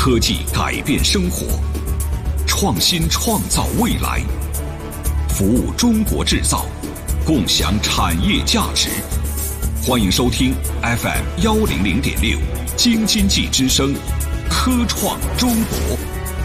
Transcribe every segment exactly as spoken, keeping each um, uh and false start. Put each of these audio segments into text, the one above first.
科技改变生活，创新创造未来，服务中国制造，共享产业价值。欢迎收听 F M 一零零点六京津冀之声，科创中国。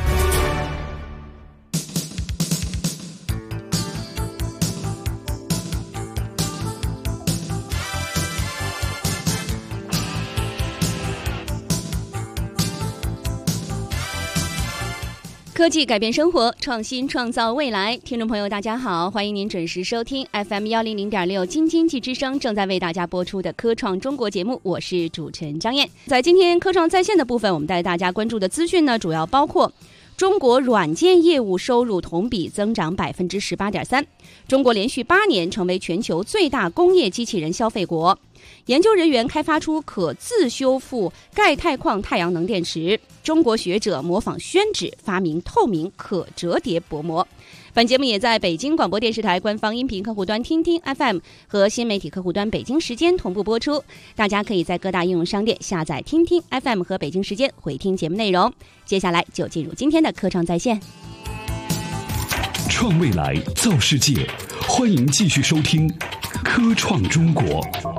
科技改变生活，创新创造未来。听众朋友大家好，欢迎您准时收听 F M 一零零点六京津冀之声正在为大家播出的科创中国节目，我是主持人张燕。在今天科创在线的部分，我们带大家关注的资讯呢，主要包括中国软件业务收入同比增长 百分之十八点三， 中国连续八年成为全球最大工业机器人消费国。研究人员开发出可自修复钙钛矿太阳能电池，中国学者模仿宣纸发明透明可折叠薄膜。本节目也在北京广播电视台官方音频客户端听听 F M 和新媒体客户端北京时间同步播出，大家可以在各大应用商店下载听听 F M 和北京时间回听节目内容。接下来就进入今天的科创在线。 创未来，造世界，欢迎继续收听科创中国。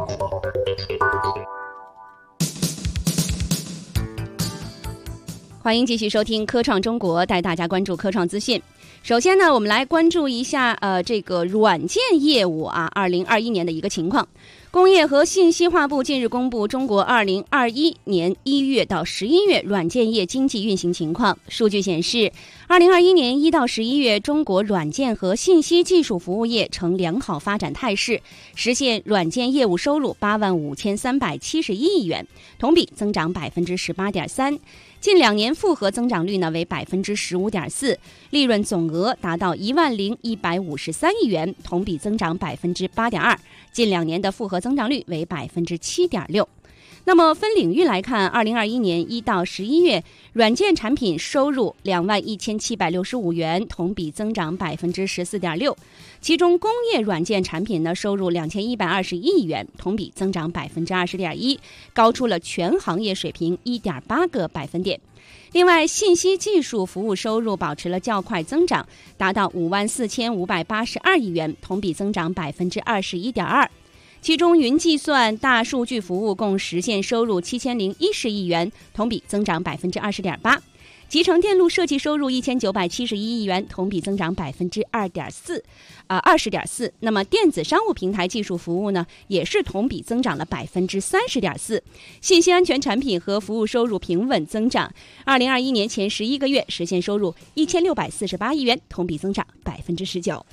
欢迎继续收听科创中国，带大家关注科创资讯。首先呢，我们来关注一下呃这个软件业务啊，二零二一年的一个情况。工业和信息化部近日公布中国二零二一年一月到十一月软件业经济运行情况。数据显示，二零二一年一到十一月，中国软件和信息技术服务业呈良好发展态势，实现软件业务收入八万五千三百七十一亿元，同比增长百分之十八点三。近两年复合增长率呢为百分之十五点四，利润总额达到一万零一百五十三亿元，同比增长百分之八点二。近两年的复合增长率为百分之七点六。那么分领域来看，二零二一年一到十一月，软件产品收入两万一千七百六十五元，同比增长百分之十四点六。其中工业软件产品呢收入两千一百二十亿元，同比增长百分之二十点一，高出了全行业水平一点八个百分点。另外，信息技术服务收入保持了较快增长，达到五万四千五百八十二亿元，同比增长百分之二十一点二。其中云计算、大数据服务共实现收入七千零一十亿元，同比增长百分之二十点八。集成电路设计收入一千九百七十一亿元，同比增长百分之二点四，啊二十点四。那么电子商务平台技术服务呢，也是同比增长了百分之三十点四。信息安全产品和服务收入平稳增长。二零二一年前十一个月实现收入一千六百四十八亿元，同比增长百分之十九。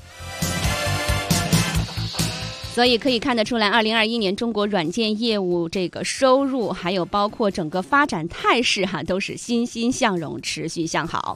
所以可以看得出来，二零二一年中国软件业务这个收入，还有包括整个发展态势哈、啊，都是欣欣向荣，持续向好。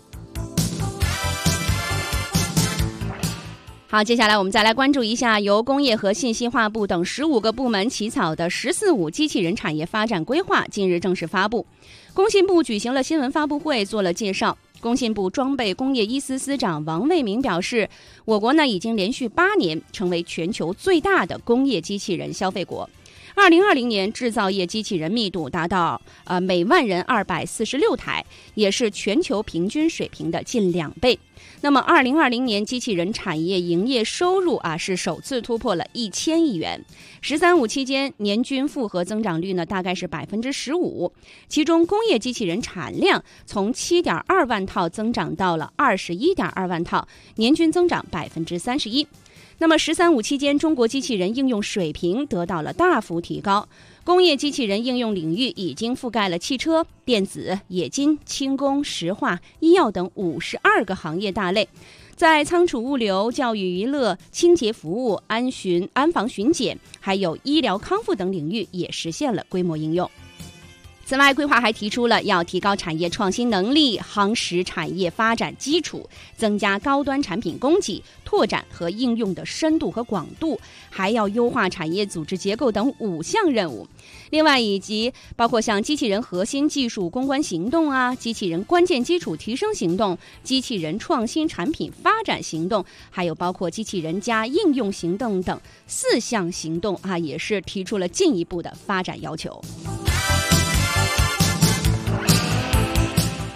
好，接下来我们再来关注一下由工业和信息化部等十五个部门起草的“十四五”机器人产业发展规划近日正式发布。工信部举行了新闻发布会，做了介绍。工信部装备工业一司司长王卫明表示，我国呢已经连续八年成为全球最大的工业机器人消费国。二零二零年制造业机器人密度达到呃每万人二百四十六台，也是全球平均水平的近两倍。那么二零二零年机器人产业营业收入啊是首次突破了一千亿元。十三五期间年均复合增长率呢大概是百分之十五，其中工业机器人产量从七点二万套增长到了二十一点二万套，年均增长百分之三十一。那么“十三五”期间，中国机器人应用水平得到了大幅提高。工业机器人应用领域已经覆盖了汽车、电子、冶金、轻工、石化、医药等五十二个行业大类。在仓储物流、教育娱乐、清洁服务、安巡、安防巡检，还有医疗康复等领域也实现了规模应用。此外，规划还提出了要提高产业创新能力，夯实产业发展基础，增加高端产品供给，拓展和应用的深度和广度，还要优化产业组织结构等五项任务。另外，以及包括像机器人核心技术攻关行动啊、机器人关键基础提升行动、机器人创新产品发展行动，还有包括机器人加应用行动等四项行动啊，也是提出了进一步的发展要求。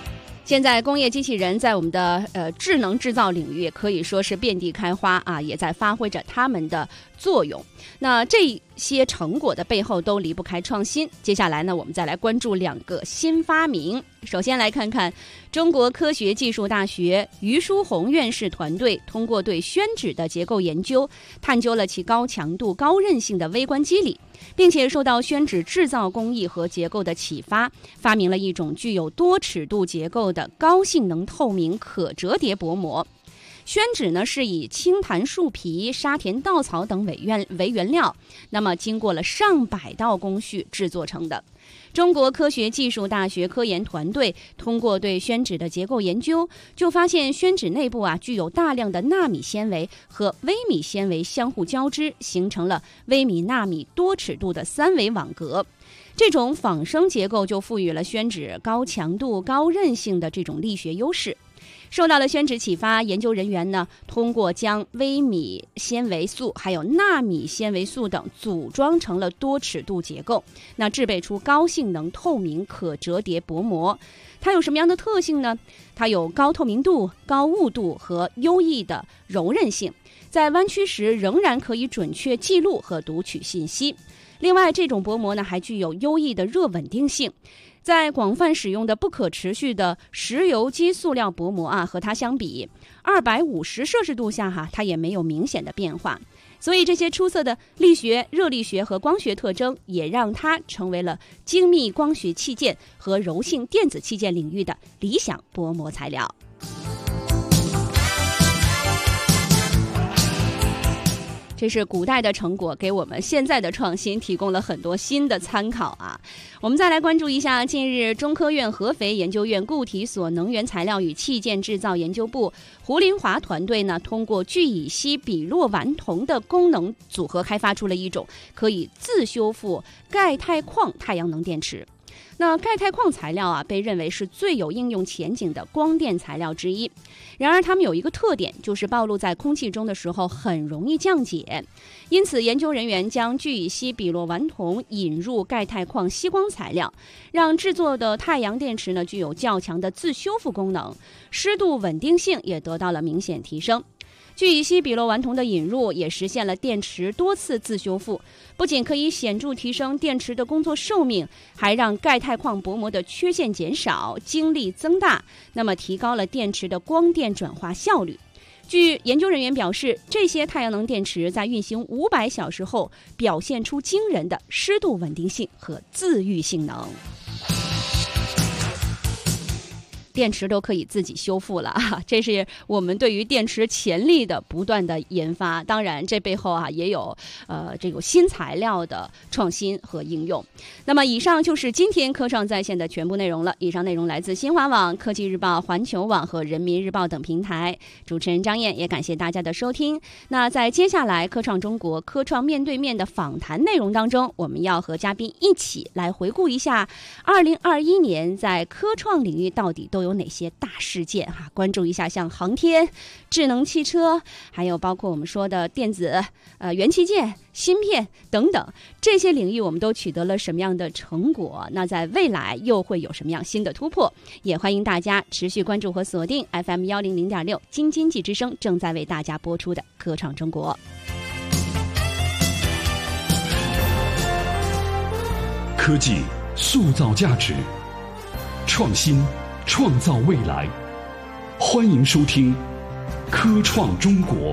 现在工业机器人在我们的呃智能制造领域可以说是遍地开花啊，也在发挥着他们的作用。那这些成果的背后都离不开创新。接下来呢，我们再来关注两个新发明。首先来看看中国科学技术大学于书红院士团队通过对宣纸的结构研究，探究了其高强度、高韧性的微观机理，并且受到宣纸制造工艺和结构的启发，发明了一种具有多尺度结构的高性能透明可折叠薄膜。宣纸呢是以青檀树皮、沙田稻草等为原为原料，那么经过了上百道工序制作成的。中国科学技术大学科研团队通过对宣纸的结构研究，就发现宣纸内部啊具有大量的纳米纤维和微米纤维相互交织，形成了微米纳米多尺度的三维网格。这种仿生结构就赋予了宣纸高强度、高韧性的这种力学优势。受到了宣纸启发，研究人员呢通过将微米纤维素还有纳米纤维素等组装成了多尺度结构，那制备出高性能透明可折叠薄膜。它有什么样的特性呢？它有高透明度、高雾度和优异的柔韧性，在弯曲时仍然可以准确记录和读取信息。另外，这种薄膜呢还具有优异的热稳定性。在广泛使用的不可持续的石油基塑料薄膜啊，和它相比，二百五十摄氏度下哈，它也没有明显的变化。所以这些出色的力学、热力学和光学特征，也让它成为了精密光学器件和柔性电子器件领域的理想薄膜材料。这是古代的成果，给我们现在的创新提供了很多新的参考啊。我们再来关注一下，近日中科院合肥研究院固体所能源材料与器件制造研究部胡林华团队呢，通过聚乙烯比洛烷酮的功能组合，开发出了一种可以自修复钙钛矿太阳能电池。那钙钛矿材料啊，被认为是最有应用前景的光电材料之一。然而，它们有一个特点，就是暴露在空气中的时候很容易降解。因此，研究人员将聚乙烯比洛烷酮引入钙钛矿吸光材料，让制作的太阳电池呢具有较强的自修复功能，湿度稳定性也得到了明显提升。聚乙烯比洛烷酮的引入也实现了电池多次自修复，不仅可以显著提升电池的工作寿命，还让钙钛矿薄膜的缺陷减少，晶粒增大，那么提高了电池的光电转化效率。据研究人员表示，这些太阳能电池在运行五百小时后，表现出惊人的湿度稳定性和自愈性能。电池都可以自己修复了啊！这是我们对于电池潜力的不断的研发。当然，这背后啊也有呃这个新材料的创新和应用。那么，以上就是今天科创在线的全部内容了。以上内容来自新华网、科技日报、环球网和人民日报等平台。主持人张燕也感谢大家的收听。那在接下来科创中国科创面对面的访谈内容当中，我们要和嘉宾一起来回顾一下二零二一年在科创领域到底都有有哪些大事件哈、啊？关注一下像航天、智能汽车，还有包括我们说的电子、呃元器件、芯片等等这些领域，我们都取得了什么样的成果？那在未来又会有什么样新的突破？也欢迎大家持续关注和锁定 F M 幺零零点六京津冀之声正在为大家播出的科创中国。 科技塑造价值，创新创造未来，欢迎收听《科创中国》。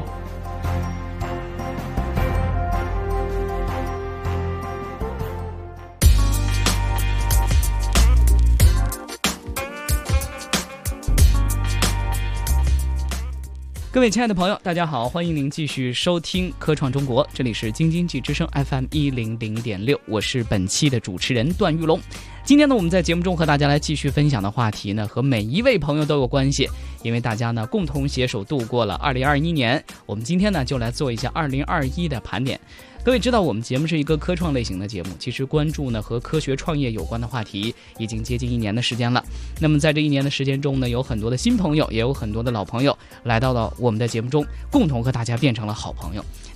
各位亲爱的朋友，大家好，欢迎您继续收听《科创中国》，这里是京津冀之声 F M 一零零点六，我是本期的主持人段玉龙。今天呢，我们在节目中和大家来继续分享的话题呢，和每一位朋友都有关系，因为大家呢共同携手度过了二零二一年。我们今天呢就来做一下二零二一的盘点。各位知道我们节目是一个科创类型的节目，其实关注呢和科学创业有关的话题已经接近一年的时间了。那么在这一年的时间中呢，有很多的新朋友，也有很多的老朋友来到了我们的节目中，共同和大家变成了好朋友。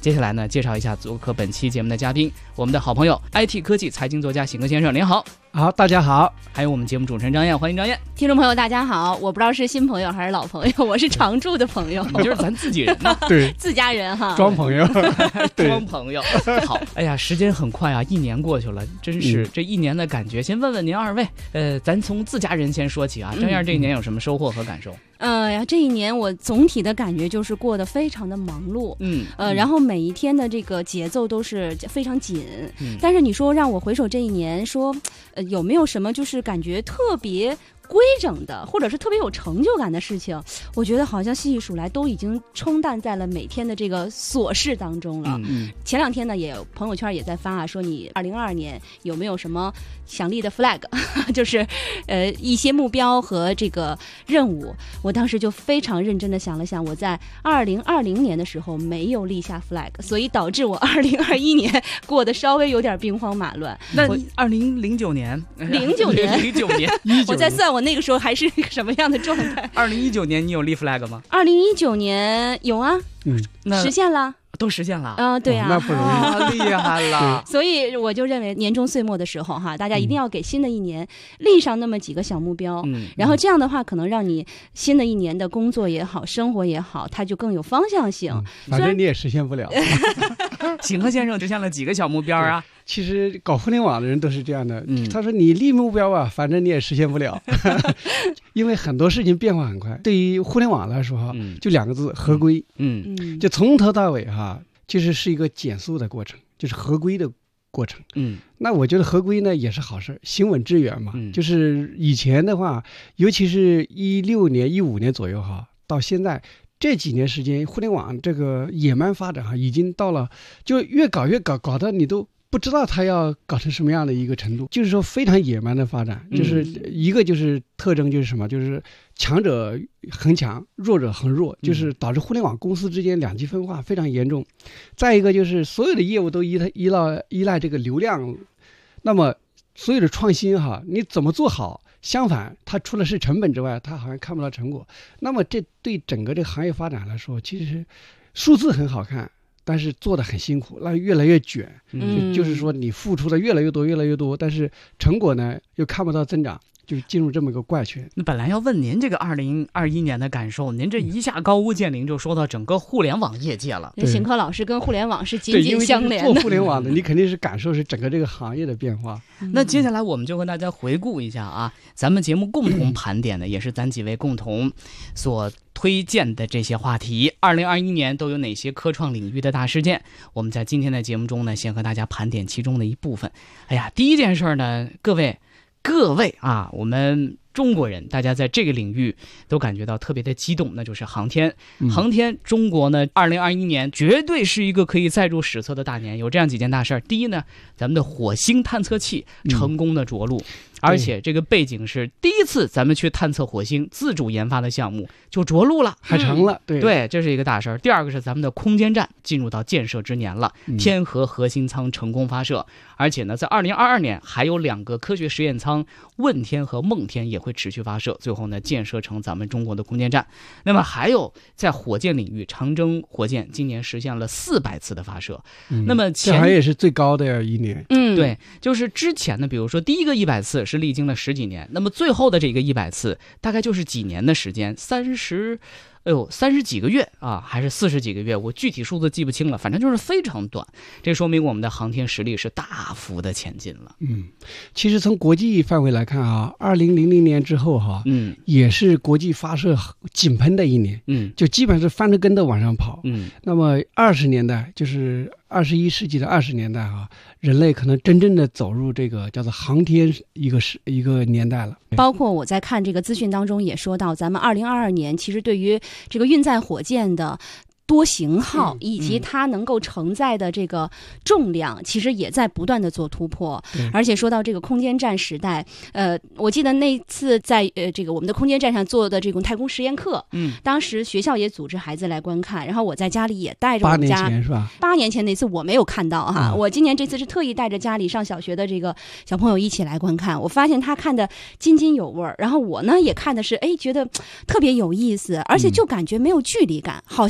接下来呢，介绍一下做客本期节目的嘉宾，我们的好朋友 I T 科技财经作家邢哥先生，您好。 好，大家好。 还有我们节目主持人张燕，欢迎张燕。 听众朋友大家好，我不知道是新朋友还是老朋友，我是常驻的朋友。 你就是咱自己人呢？ 对， 自家人哈， 装朋友， 装朋友。好，哎呀，时间很快啊，一年过去了，真是、嗯、这一年的感觉。先问问您二位，呃，咱从自家人先说起啊。张燕这一年有什么收获和感受？ 呃呀，这一年我总体的感觉就是过得非常的忙碌， 嗯， 呃，然后每一天的这个节奏都是非常紧。嗯，但是你说让我回首这一年，说，呃，有没有什么就是感觉特别规整的，或者是特别有成就感的事情，我觉得好像细细数来都已经冲淡在了每天的这个琐事当中了。 嗯， 前两天呢，也有朋友圈也在发啊，说你二零二二年有没有什么想立的 flag， 就是呃一些目标和这个任务。我当时就非常认真的想了想，我在二零二零年的时候没有立下 flag， 所以导致我二零二一年过得稍微有点兵荒马乱。 那二零零九年， 零九年， 零九年， 我在算我那个时候还是一个什么样的状态。 二零一九年你有立 flag 吗？ 二零一九年有啊， 嗯， 实现了。 都实现了啊、呃，对啊、 哦，那不容易， 啊、厉害了。 所以我就认为年终岁末的时候哈，大家一定要给新的一年立上那么几个小目标， 嗯， 然后这样的话，可能让你新的一年的工作也好，生活也好，它就更有方向性。 嗯、反正你也实现不了。 邢鹤先生实现了几个小目标啊？ 其实搞互联网的人都是这样的， 嗯， 他说你立目标啊，反正你也实现不了，因为很多事情变化很快。对于互联网来说哈， 嗯、 就两个字：合规。 嗯， 嗯就从头到尾哈。就是是一个减速的过程，就是合规的过程。 嗯， 那我觉得合规呢也是好事，行稳致远嘛。 嗯， 就是以前的话，尤其是一六年、一五年左右哈，到现在这几年时间，互联网这个野蛮发展哈，已经到了就越搞越搞，搞得你都不知道它要搞成什么样的一个程度。就是说非常野蛮的发展，就是一个就是特征就是什么，就是强者恒强，弱者恒弱，就是导致互联网公司之间两极分化非常严重。再一个就是所有的业务都依赖依赖依赖这个流量，那么所有的创新哈，你怎么做好？相反，它除了是成本之外，它好像看不到成果。那么这对整个这个行业发展来说，其实数字很好看，但是做的很辛苦，那越来越卷。 嗯， 就就是说你付出的越来越多，越来越多，但是成果呢又看不到增长。就进入这么一个怪圈。 那本来要问您这个二零二一年的感受，您这一下高屋建瓴就说到整个互联网业界了。 邢科老师跟互联网是紧紧相连的。 做互联网的，你肯定是感受是整个这个行业的变化。 嗯、那接下来我们就和大家回顾一下啊，咱们节目共同盘点的，也是咱几位共同所推荐的这些话题。二零二一年都有哪些科创领域的大事件？我们在今天的节目中呢，先和大家盘点其中的一部分。哎呀，第一件事呢，各位。各位啊，我们中国人大家在这个领域都感觉到特别的激动，那就是航天。 嗯、 航天，中国呢，二零二一年绝对是一个可以载入史册的大年。有这样几件大事儿：第一呢，咱们的火星探测器成功的着陆。嗯，而且这个背景是第一次咱们去探测火星自主研发的项目就着陆了， 还成了。对对，这是一个大事儿。第二个是咱们的空间站进入到建设之年了， 嗯、 天河核心舱成功发射，而且呢，在二零二二年还有两个科学实验舱问天和梦天也会持续发射，最后呢建设成咱们中国的空间站。那么还有在火箭领域，长征火箭今年实现了四百次的发射， 嗯、 那么前这还也是最高的一年。 嗯， 对，就是之前呢，比如说第一个一百次是历经了十几年，那么最后的这个一百次大概就是几年的时间，三十，哎呦，三十几个月啊，还是四十几个月，我具体数字记不清了，反正就是非常短。这说明我们的航天实力是大幅的前进了。 嗯，其实从国际范围来看啊，二零零零年之后哈、啊， 嗯， 也是国际发射井喷的一年， 嗯， 就基本是翻着跟斗往上跑。 嗯， 那么二十年代就是二十一世纪的二十年代啊，人类可能真正的走入这个叫做航天一个时一个年代了。 包括我在看这个资讯当中也说到，咱们二零二二年其实对于这个运载火箭的多型号以及它能够承载的这个重量，其实也在不断的做突破。而且说到这个空间站时代，呃，我记得那次在呃这个我们的空间站上做的这种太空实验课， 嗯， 当时学校也组织孩子来观看，然后我在家里也带着我八们家， 年前是吧？ 八年前那次我没有看到哈， 嗯、 我今年这次是特意带着家里上小学的这个小朋友一起来观看，我发现他看的津津有味儿，然后我呢也看的是哎觉得特别有意思，而且就感觉没有距离感，好像就是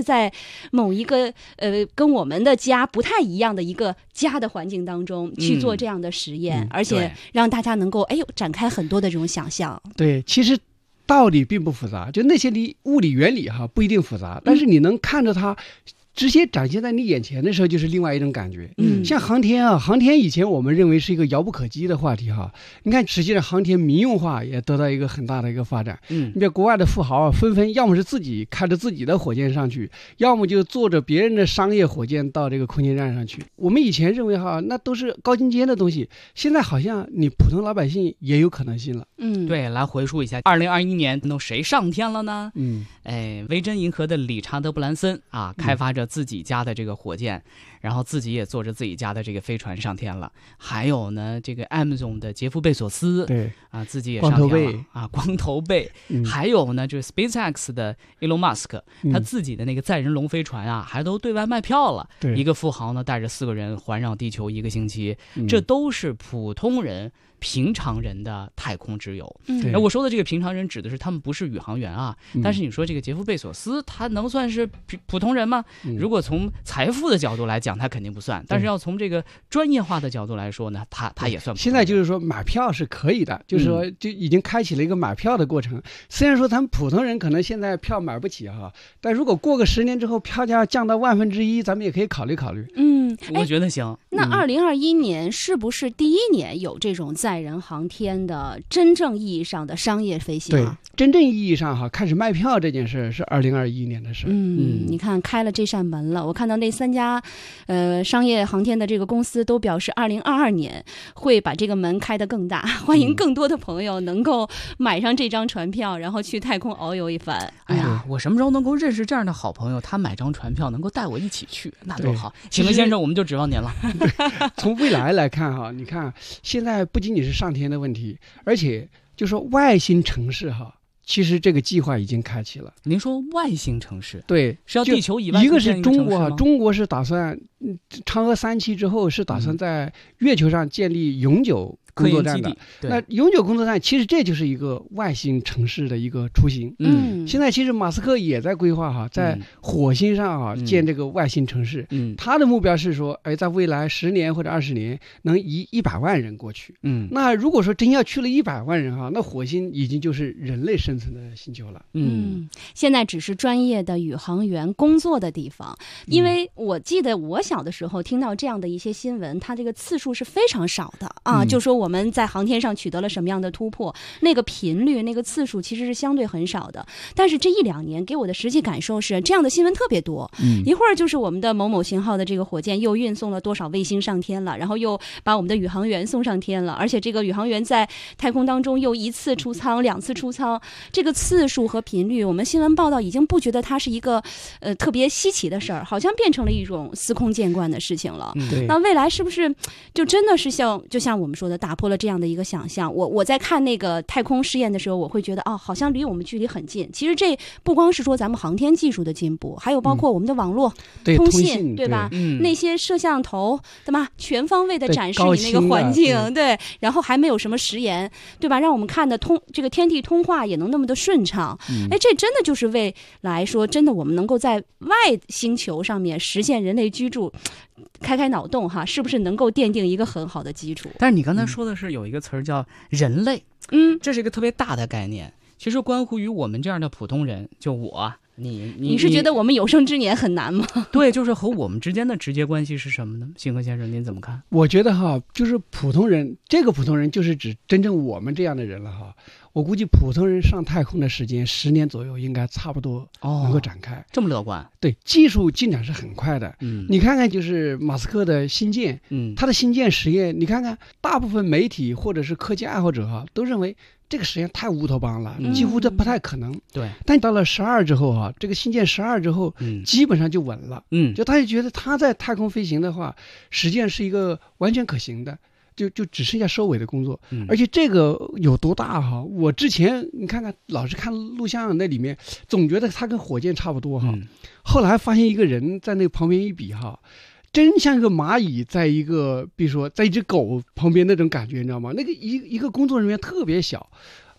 是在某一个呃跟我们的家不太一样的一个家的环境当中去做这样的实验， 嗯、 而且让大家能够哎呦展开很多的这种想象。 对，其实道理并不复杂，就那些理物理原理哈不一定复杂，但是你能看着它直接展现在你眼前的时候，就是另外一种感觉。 嗯， 像航天啊，航天以前我们认为是一个遥不可及的话题哈。你看，实际上航天民用化也得到一个很大的一个发展。 嗯， 你比如国外的富豪啊，纷纷要么是自己开着自己的火箭上去，要么就坐着别人的商业火箭到这个空间站上去。我们以前认为哈，那都是高精尖的东西，现在好像你普通老百姓也有可能性了。 嗯， 对，来回溯一下，二零二一年都谁上天了呢？ 嗯， 哎，维珍银河的理查德·布兰森啊，开发着自己家的这个火箭，嗯、然后自己也坐着自己家的这个飞船上天了。还有呢，这个 Amazon 的杰夫·贝索斯， 对啊，自己也上天了啊，光头贝。嗯、还有呢，就是 SpaceX 的 Elon Musk，、嗯、他自己的那个载人龙飞船啊，还都对外卖票了。 对， 一个富豪呢，带着四个人环绕地球一个星期， 嗯、 这都是普通人。平常人的太空之友， 嗯， 那我说的这个平常人指的是他们不是宇航员啊，嗯、但是你说这个杰夫贝索斯，他能算是普通人吗？嗯、如果从财富的角度来讲，他肯定不算，但是要从这个专业化的角度来说呢，他他也算。 现在就是说买票是可以的，就是说就已经开启了一个买票的过程。嗯、虽然说咱们普通人可能现在票买不起哈，但如果过个十年之后票价降到万分之一，咱们也可以考虑考虑。 嗯， 我觉得行。 那二零二一年是不是第一年有这种载人航天的真正意义上的商业飞行啊？ 对，真正意义上哈，开始卖票这件事是二零二一年的事。 嗯，嗯你看开了这扇门了。我看到那三家，呃，商业航天的这个公司都表示，二零二二年会把这个门开得更大，欢迎更多的朋友能够买上这张船票，然后去太空遨游一番。 哎呀，我什么时候能够认识这样的好朋友？他买张船票能够带我一起去，那多好！请问先生，我们就指望您了。 从未来来看哈，你看现在不仅仅是上天的问题，而且就说外星城市哈，其实这个计划已经开启了。 您说外星城市？ 对， 是要地球以外一个是中国啊， 中国是打算嫦娥三期之后是打算在月球上建立永久工作站的。那永久工作站其实这就是一个外星城市的一个雏形。 嗯， 现在其实马斯克也在规划哈，在火星上哈、嗯、建这个外星城市。 嗯， 他的目标是说，哎，在未来十年或者二十年能移一百万人过去。 嗯， 那如果说真要去了一百万人哈，那火星已经就是人类生存的星球了。 嗯，现在只是专业的宇航员工作的地方，因为我记得我小的时候听到这样的一些新闻，它这个次数是非常少的啊，嗯、就说我们在航天上取得了什么样的突破，那个频率、那个次数其实是相对很少的。但是这一两年给我的实际感受是，这样的新闻特别多。嗯，一会儿就是我们的某某型号的这个火箭又运送了多少卫星上天了，然后又把我们的宇航员送上天了，而且这个宇航员在太空当中又一次出舱、两次出舱，这个次数和频率，我们新闻报道已经不觉得它是一个呃特别稀奇的事儿，好像变成了一种司空见惯的事情了。 嗯、 那未来是不是就真的是像就像我们说的，打破了这样的一个想象？我我在看那个太空试验的时候，我会觉得哦，好像离我们距离很近。其实这不光是说咱们航天技术的进步，还有包括我们的网络、 嗯、 通信， 信，对吧？ 对嗯、 那些摄像头，对吧？全方位的展示你那个环境，对, 对。然后还没有什么食盐，对吧？让我们看的通这个天地通话也能那么的顺畅。嗯、哎，这真的就是未来说，真的我们能够在外星球上面实现人类居住。开开脑洞哈，是不是能够奠定一个很好的基础？ 但是你刚才说的是有一个词儿叫人类， 嗯， 这是一个特别大的概念，其实关乎于我们这样的普通人，就我你你你是觉得我们有生之年很难吗？ 对，就是和我们之间的直接关系是什么呢？星河先生您怎么看？ 我觉得哈，就是普通人，这个普通人就是指真正我们这样的人了哈。我估计普通人上太空的时间十年左右，应该差不多能够展开。 哦、这么乐观？ 对，技术进展是很快的。 嗯， 你看看，就是马斯克的星舰， 嗯， 他的星舰实验，你看看，大部分媒体或者是科技爱好者哈，都认为这个实验太乌托邦了， 嗯、 几乎这不太可能。 对。 但到了十二之后哈，这个星舰十二之后， 嗯， 基本上就稳了。 嗯， 就他就觉得他在太空飞行的话，实际上是一个完全可行的。就就只剩下收尾的工作， 嗯、 而且这个有多大哈？我之前你看看，老是看录像那里面，总觉得它跟火箭差不多哈。 嗯、 后来发现一个人在那旁边一比哈，真像个蚂蚁在一个，比如说在一只狗旁边那种感觉，你知道吗？那个一一个工作人员特别小。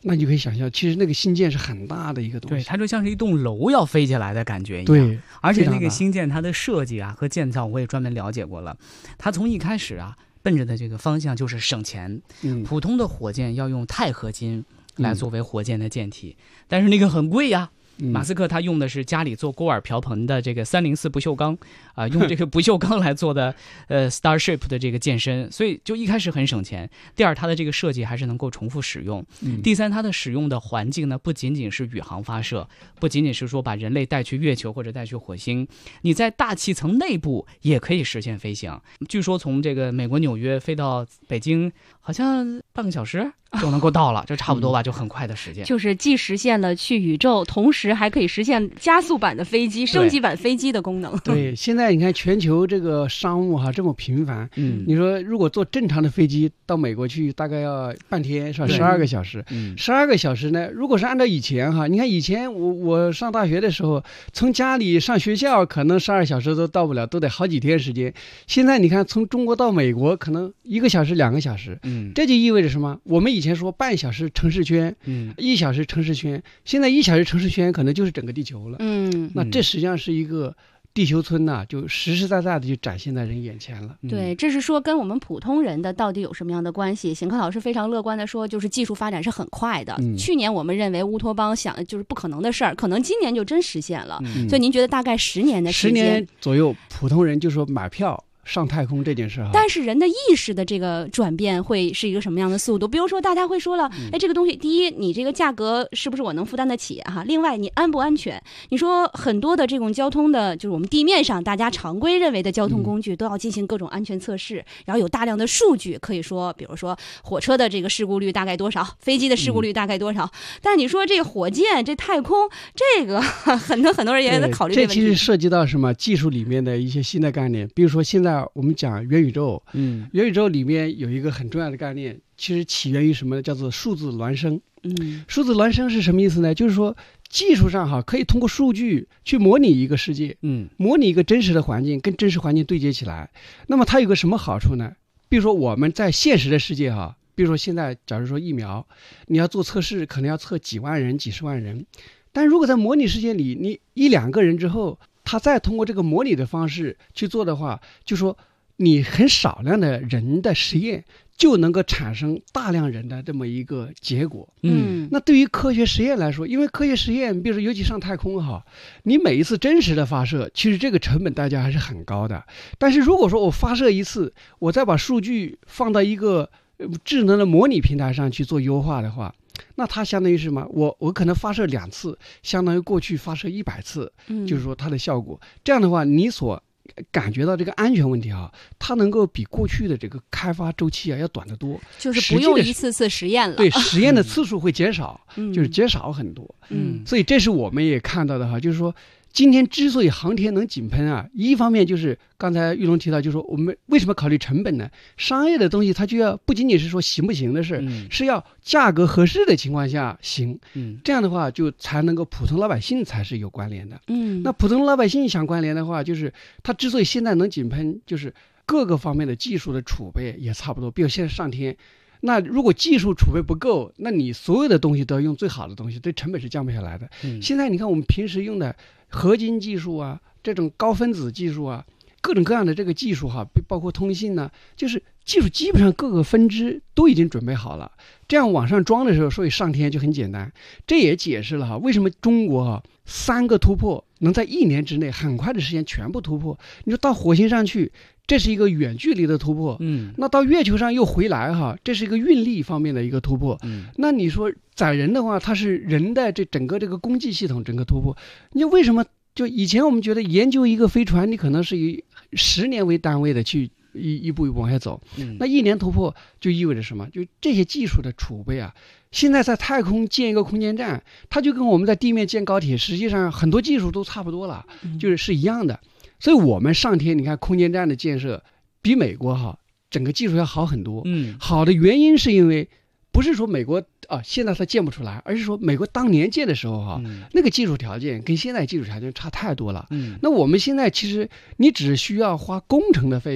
那你就可以想象，其实那个星舰是很大的一个东西。 对，它就像是一栋楼要飞起来的感觉一样。 对， 而且那个星舰它的设计啊和建造，我也专门了解过了。它从一开始啊，奔着的这个方向就是省钱。 嗯， 普通的火箭要用钛合金来作为火箭的舰体，嗯、但是那个很贵呀、啊。马斯克他用的是家里做锅碗瓢盆的这个三零四不锈钢啊、呃，用这个不锈钢来做的呃 Starship 的这个舰身，所以就一开始很省钱。第二，它的这个设计还是能够重复使用。 嗯、 第三，它的使用的环境呢，不仅仅是宇航发射，不仅仅是说把人类带去月球或者带去火星，你在大气层内部也可以实现飞行。据说从这个美国纽约飞到北京，好像半个小时就能够到了，就差不多吧，就很快的时间。 就是既实现了去宇宙，同时还可以实现加速版的飞机、升级版飞机的功能。 对，现在你看全球这个商务哈这么频繁， 嗯， 你说如果坐正常的飞机到美国去，大概要半天是吧？十二个小时， 嗯， 十二个小时呢，如果是按照以前哈，你看以前我我上大学的时候，从家里上学校可能十二小时都到不了，都得好几天时间。现在你看从中国到美国可能一个小时、两个小时， 嗯， 这就意味着什么？我们以前说半小时城市圈， 嗯， 一小时城市圈，现在一小时城市圈可能就是整个地球了。 嗯， 那这实际上是一个地球村呐、啊，就实实在在的就展现在人眼前了。 对，这是说跟我们普通人的到底有什么样的关系？邢克老师非常乐观的说，就是技术发展是很快的。 嗯、 去年我们认为乌托邦想就是不可能的事儿，可能今年就真实现了。 嗯、 所以您觉得大概十年的时间， 十年左右，普通人就说买票上太空这件事哈， 但是人的意识的这个转变会是一个什么样的速度？比如说，大家会说了，哎，这个东西，第一，你这个价格是不是我能负担得起哈？另外，你安不安全？你说很多的这种交通的，就是我们地面上大家常规认为的交通工具，都要进行各种安全测试，然后有大量的数据，可以说，比如说火车的这个事故率大概多少，飞机的事故率大概多少？但你说这个火箭、这太空，这个很多很多人也在考虑这个问题。 这其实涉及到什么技术里面的一些新的概念，比如说现在我们讲元宇宙， 嗯， 元宇宙里面有一个很重要的概念，其实起源于什么呢？叫做数字孪生。 嗯， 数字孪生是什么意思呢？就是说技术上哈可以通过数据去模拟一个世界， 嗯， 模拟一个真实的环境，跟真实环境对接起来。那么它有个什么好处呢？比如说我们在现实的世界哈，比如说现在假如说疫苗，你要做测试，可能要测几万人、几十万人，但如果在模拟世界里，你一两个人之后，他再通过这个模拟的方式去做的话，就说你很少量的人的实验就能够产生大量人的这么一个结果。 嗯， 那对于科学实验来说，因为科学实验，比如说尤其上太空哈，你每一次真实的发射，其实这个成本代价还是很高的。但是如果说我发射一次，我再把数据放到一个智能的模拟平台上去做优化的话，那它相当于是什么？我我可能发射两次，相当于过去发射一百次， 嗯， 就是说它的效果。这样的话，你所感觉到这个安全问题啊，它能够比过去的这个开发周期啊要短得多， 就是不用一次次实验了， 对，实验的次数会减少， 嗯、 就是减少很多。 嗯， 所以这是我们也看到的哈，就是说今天之所以航天能井喷啊，一方面就是刚才玉龙提到，就是说我们为什么考虑成本呢？商业的东西它就要不仅仅是说行不行的事， 嗯、 是要价格合适的情况下行。 嗯， 这样的话就才能够普通老百姓才是有关联的。 嗯， 那普通老百姓想关联的话，就是它之所以现在能井喷，就是各个方面的技术的储备也差不多。比如现在上天，那如果技术储备不够，那你所有的东西都要用最好的东西，对成本是降不下来的。 嗯， 现在你看我们平时用的合金技术啊，这种高分子技术啊，各种各样的这个技术哈，包括通信呢、啊，就是技术基本上各个分支都已经准备好了。这样往上装的时候，所以上天就很简单。这也解释了哈，为什么中国哈三个突破能在一年之内很快的时间全部突破。你说到火星上去，这是一个远距离的突破， 嗯， 那到月球上又回来哈，这是一个运力方面的一个突破， 嗯， 那你说载人的话，它是人的这整个这个供给系统整个突破。你为什么就以前我们觉得研究一个飞船，你可能是以十年为单位的去一一步一步往下走， 嗯， 那一年突破就意味着什么？就这些技术的储备啊，现在在太空建一个空间站，它就跟我们在地面建高铁，实际上很多技术都差不多了，就是是一样的。所以我们上天，你看空间站的建设比美国哈整个技术要好很多。 嗯， 好的原因是因为不是说美国啊现在它建不出来，而是说美国当年建的时候哈， 嗯， 那个技术条件跟现在技术条件差太多了。 嗯， 那我们现在其实你只需要花工程的费用，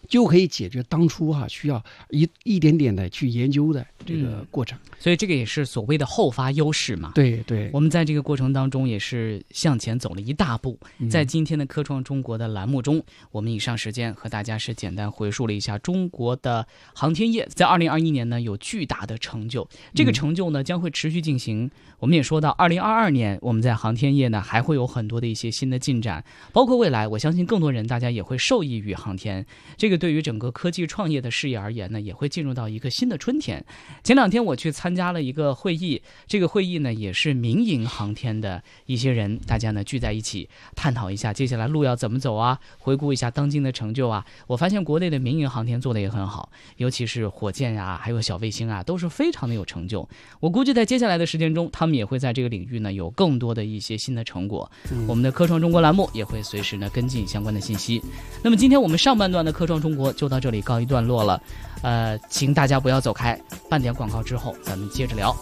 就可以解决当初哈、啊、需要一一点点的去研究的这个过程。 嗯，所以这个也是所谓的后发优势嘛。 对对， 我们在这个过程当中也是向前走了一大步。 嗯、 在今天的科创中国的栏目中，我们以上时间和大家是简单回述了一下中国的航天业在二零二一年呢有巨大的成就，这个成就呢将会持续进行。我们也说到二零二二年我们在航天业呢还会有很多的一些新的进展，包括未来我相信更多人大家也会受益于航天，这个对于整个科技创业的事业而言呢也会进入到一个新的春天。前两天我去参加了一个会议，这个会议呢也是民营航天的一些人，大家呢聚在一起探讨一下接下来路要怎么走啊，回顾一下当今的成就啊。我发现国内的民营航天做的也很好，尤其是火箭啊还有小卫星啊都是非常的有成就。我估计在接下来的时间中他们也会在这个领域呢有更多的一些新的成果。嗯、我们的科创中国栏目也会随时呢跟进相关的信息。那么今天我们上半段的科创中国就到这里告一段落了，呃，请大家不要走开，半点广告之后咱们接着聊。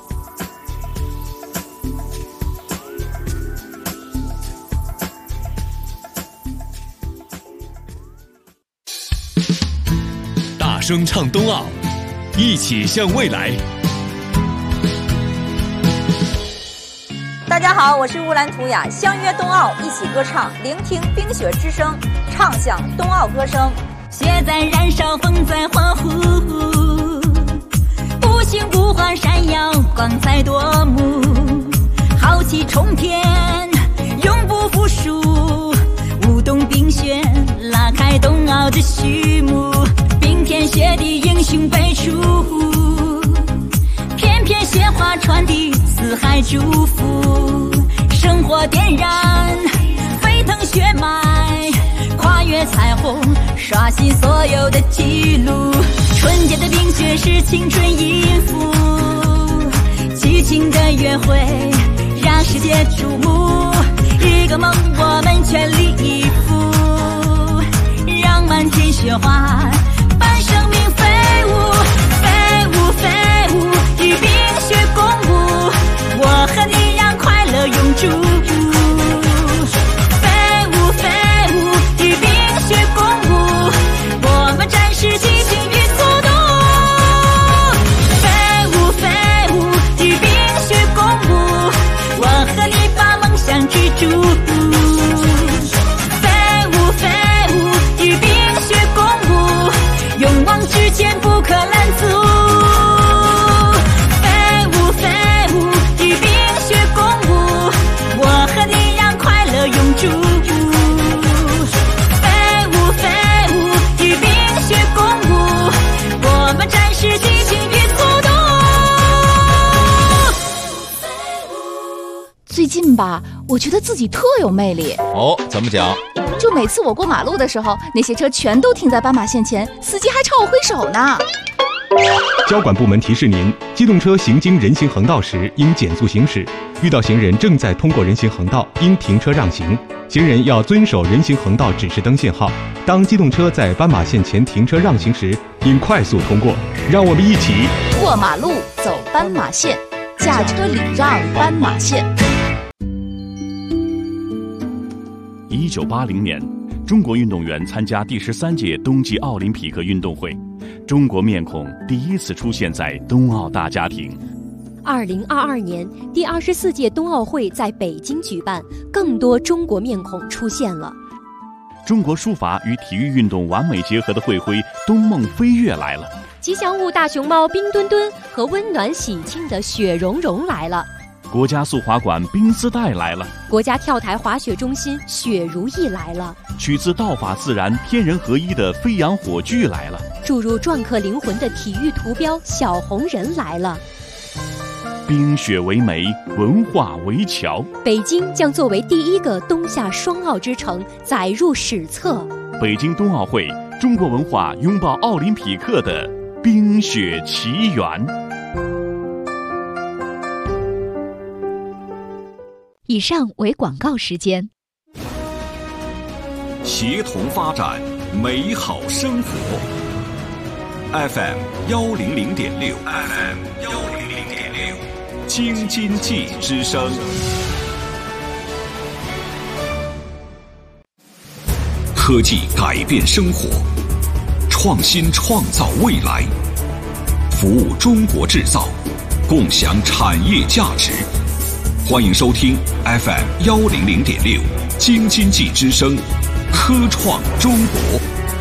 大声唱冬奥，一起向未来。 大家好，我是乌兰图雅，相约冬奥，一起歌唱，聆听冰雪之声，唱响冬奥歌声。 血在燃烧，风在欢呼，不醒不还闪耀，光彩夺目，豪气冲天，永不服输。舞动冰雪，拉开冬奥的序幕，冰天雪地，英雄辈出，片片雪花传递四海祝福，生活点燃沸腾血脉，跨越彩虹，刷新所有的记录。纯洁的冰雪是青春音符，激情的约会让世界瞩目，一个梦我们全力以赴，让满天雪花伴生命飞舞，飞舞飞舞，与冰雪共舞，我和你让快乐永驻。飞舞飞舞，与冰雪共舞，我们展示激情与速度。飞舞飞舞，与冰雪共舞，我和你把梦想追逐。飞舞飞舞，与冰雪共舞，勇往直前不可拦阻。飞舞飞舞，与冰雪共舞，我和你让快乐永驻。飞舞飞舞，与冰雪共舞，我们展示激情与速度。 最近吧，我觉得自己特有魅力。 哦，怎么讲？ 就每次我过马路的时候，那些车全都停在斑马线前，司机还朝我挥手呢。 交管部门提示您：机动车行经人行横道时应减速行驶，遇到行人正在通过人行横道，应停车让行。行人要遵守人行横道指示灯信号。当机动车在斑马线前停车让行时，应快速通过。让我们一起过马路，走斑马线，驾车礼让斑马线。 一九八零年，中国运动员参加第十三届冬季奥林匹克运动会，中国面孔第一次出现在冬奥大家庭。 二零二二年，第二十四届冬奥会在北京举办，更多中国面孔出现了。 中国书法与体育运动完美结合的会徽“冬梦飞跃”来了。 吉祥物大熊猫冰墩墩和温暖喜庆的雪融融来了。 国家速滑馆冰丝带来了， 国家跳台滑雪中心雪如意来了， 取自道法自然、天人合一的飞扬火炬来了， 注入篆刻灵魂的体育图标小红人来了。 冰雪为媒，文化为桥， 北京将作为第一个冬夏双奥之城载入史册。 北京冬奥会，中国文化拥抱奥林匹克的冰雪奇缘。 以上为广告时间。 协同发展，美好生活。F M 幺零零点六 ，F M 幺零零点六，京津冀之声。科技改变生活， 创新创造未来，服务中国制造，共享产业价值。欢迎收听 F M 幺零零点六京津冀之声，科创中国。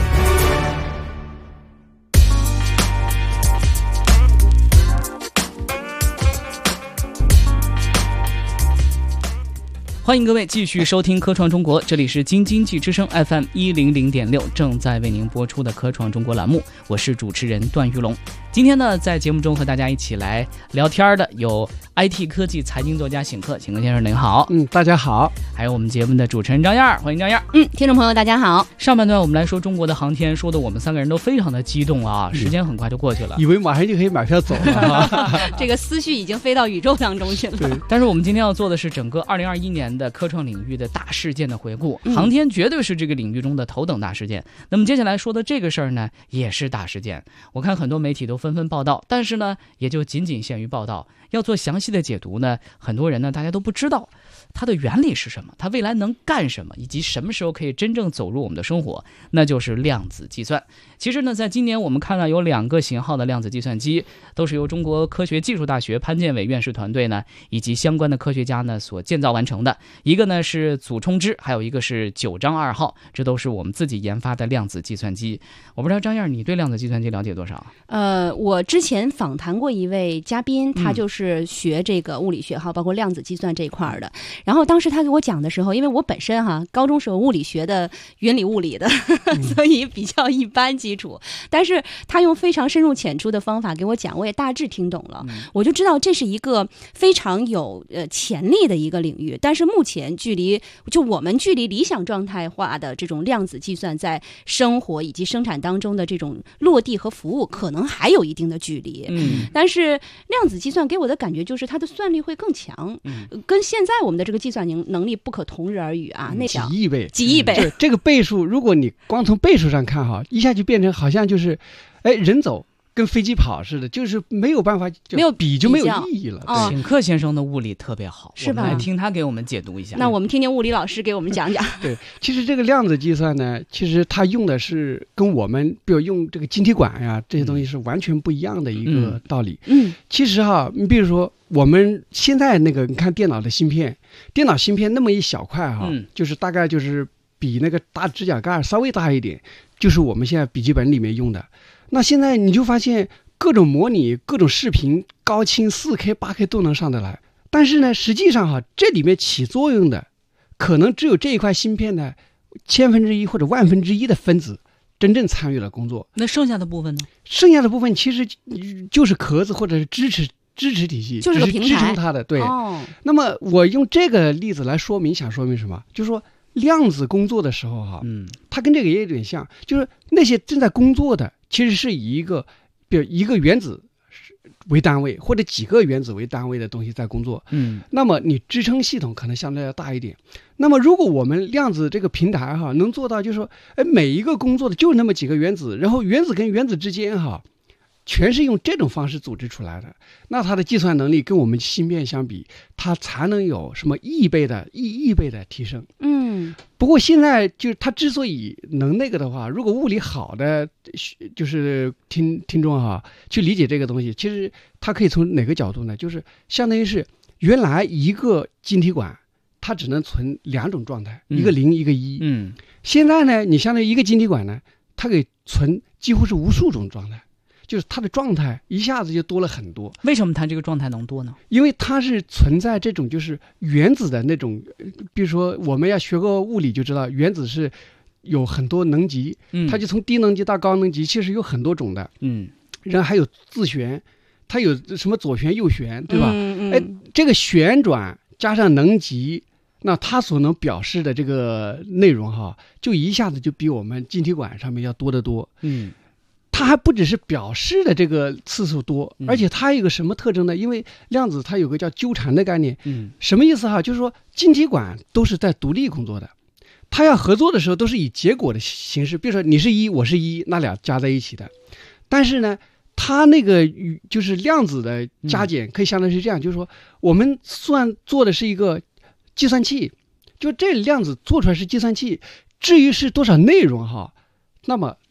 欢迎各位继续收听科创中国，这里是京津冀之声 F M 一零零点六正在为您播出的科创中国栏目，我是主持人段玉龙。今天呢，在节目中和大家一起来聊天的有 I T 科技财经作家醒克，醒克先生您好。 嗯，大家好。 还有我们节目的主持人张燕，欢迎张燕。 嗯，听众朋友大家好。 上半段我们来说中国的航天，说的我们三个人都非常的激动啊，时间很快就过去了， 以为马上就可以买票走了。 这个思绪已经飞到宇宙当中去了。 对，但是我们今天要做的是整个二零二一年的科创领域的大事件的回顾，航天绝对是这个领域中的头等大事件。那么接下来说的这个事儿呢，也是大事件。我看很多媒体都纷纷报道，但是呢，也就仅仅限于报道。要做详细的解读呢，很多人呢大家都不知道它的原理是什么，它未来能干什么，以及什么时候可以真正走入我们的生活，那就是量子计算。其实呢，在今年我们看到有两个型号的量子计算机，都是由中国科学技术大学潘建伟院士团队呢以及相关的科学家呢所建造完成的。一个呢是祖冲之，还有一个是九章二号，这都是我们自己研发的量子计算机。我不知道张燕，你对量子计算机了解多少？ 呃，我之前访谈过一位嘉宾，他就是学这个物理学哈，包括量子计算这一块的。然后当时他给我讲的时候，因为我本身哈高中是有物理学的云里雾里的，嗯、所以比较一般基础。但是他用非常深入浅出的方法给我讲，我也大致听懂了，嗯、我就知道这是一个非常有呃潜力的一个领域。但是目前距离就我们距离理想状态化的这种量子计算在生活以及生产当中的这种落地和服务，可能还有一定的距离。嗯，但是量子计算给我的感觉就是它的算力会更强，嗯、跟现在我们的这个计算能力不可同日而语啊，那几亿倍， 几亿倍。 这这个倍数，如果你光从倍数上看哈，一下就变成好像就是，哎，人走跟飞机跑似的，就是没有办法， 没有比就没有意义了。 哦、醒克先生的物理特别好， 是吧？ 我们来听他给我们解读一下。 那我们听听物理老师给我们讲讲。 对，其实这个量子计算呢，其实它用的是跟我们比如用这个晶体管呀这些东西是完全不一样的一个道理。嗯，其实哈，你比如说我们现在那个，你看电脑的芯片，电脑芯片那么一小块哈，嗯、就是大概就是比那个大指甲盖稍微大一点，就是我们现在笔记本里面用的。那现在你就发现各种模拟、各种视频、高清 四 K、八 K 都能上得来，但是呢，实际上哈，这里面起作用的可能只有这一块芯片的千分之一或者万分之一的分子真正参与了工作。 那剩下的部分呢？ 剩下的部分其实就是壳子或者是支持支持体系， 就是个平台支撑它的。对。哦。那么我用这个例子来说明，想说明什么？就是说量子工作的时候哈，嗯，它跟这个也有点像，就是那些正在工作的。其实是以一个，比如一个原子为单位，或者几个原子为单位的东西在工作。嗯，那么你支撑系统可能相对要大一点。那么如果我们量子这个平台哈，能做到就是说，哎，每一个工作的就那么几个原子，然后原子跟原子之间哈，全是用这种方式组织出来的，那它的计算能力跟我们芯片相比，它才能有什么亿倍的亿亿倍的提升。嗯，不过现在就是它之所以能那个的话，如果物理好的就是听听众哈去理解这个东西，其实它可以从哪个角度呢？就是相当于是原来一个晶体管它只能存两种状态，嗯、一个零一个一。嗯，现在呢，你相当于一个晶体管呢，它可以存几乎是无数种状态。就是它的状态一下子就多了很多。 为什么它这个状态能多呢？ 因为它是存在这种就是原子的那种，比如说我们要学过物理就知道，原子是有很多能级，嗯，它就从低能级到高能级，其实有很多种的，嗯，然后还有自旋，它有什么左旋右旋，对吧？嗯嗯，哎，这个旋转加上能级，那它所能表示的这个内容哈，就一下子就比我们晶体管上面要多得多，嗯。它还不只是表示的这个次数多，而且它有个什么特征呢？因为量子它有个叫纠缠的概念，嗯，什么意思哈？就是说晶体管都是在独立工作的，它要合作的时候都是以结果的形式，比如说你是一，我是一，那俩加在一起的。但是呢，它那个就是量子的加减可以相当于是这样，嗯、就是说我们算做的是一个计算器，就这量子做出来是计算器，至于是多少内容哈，那么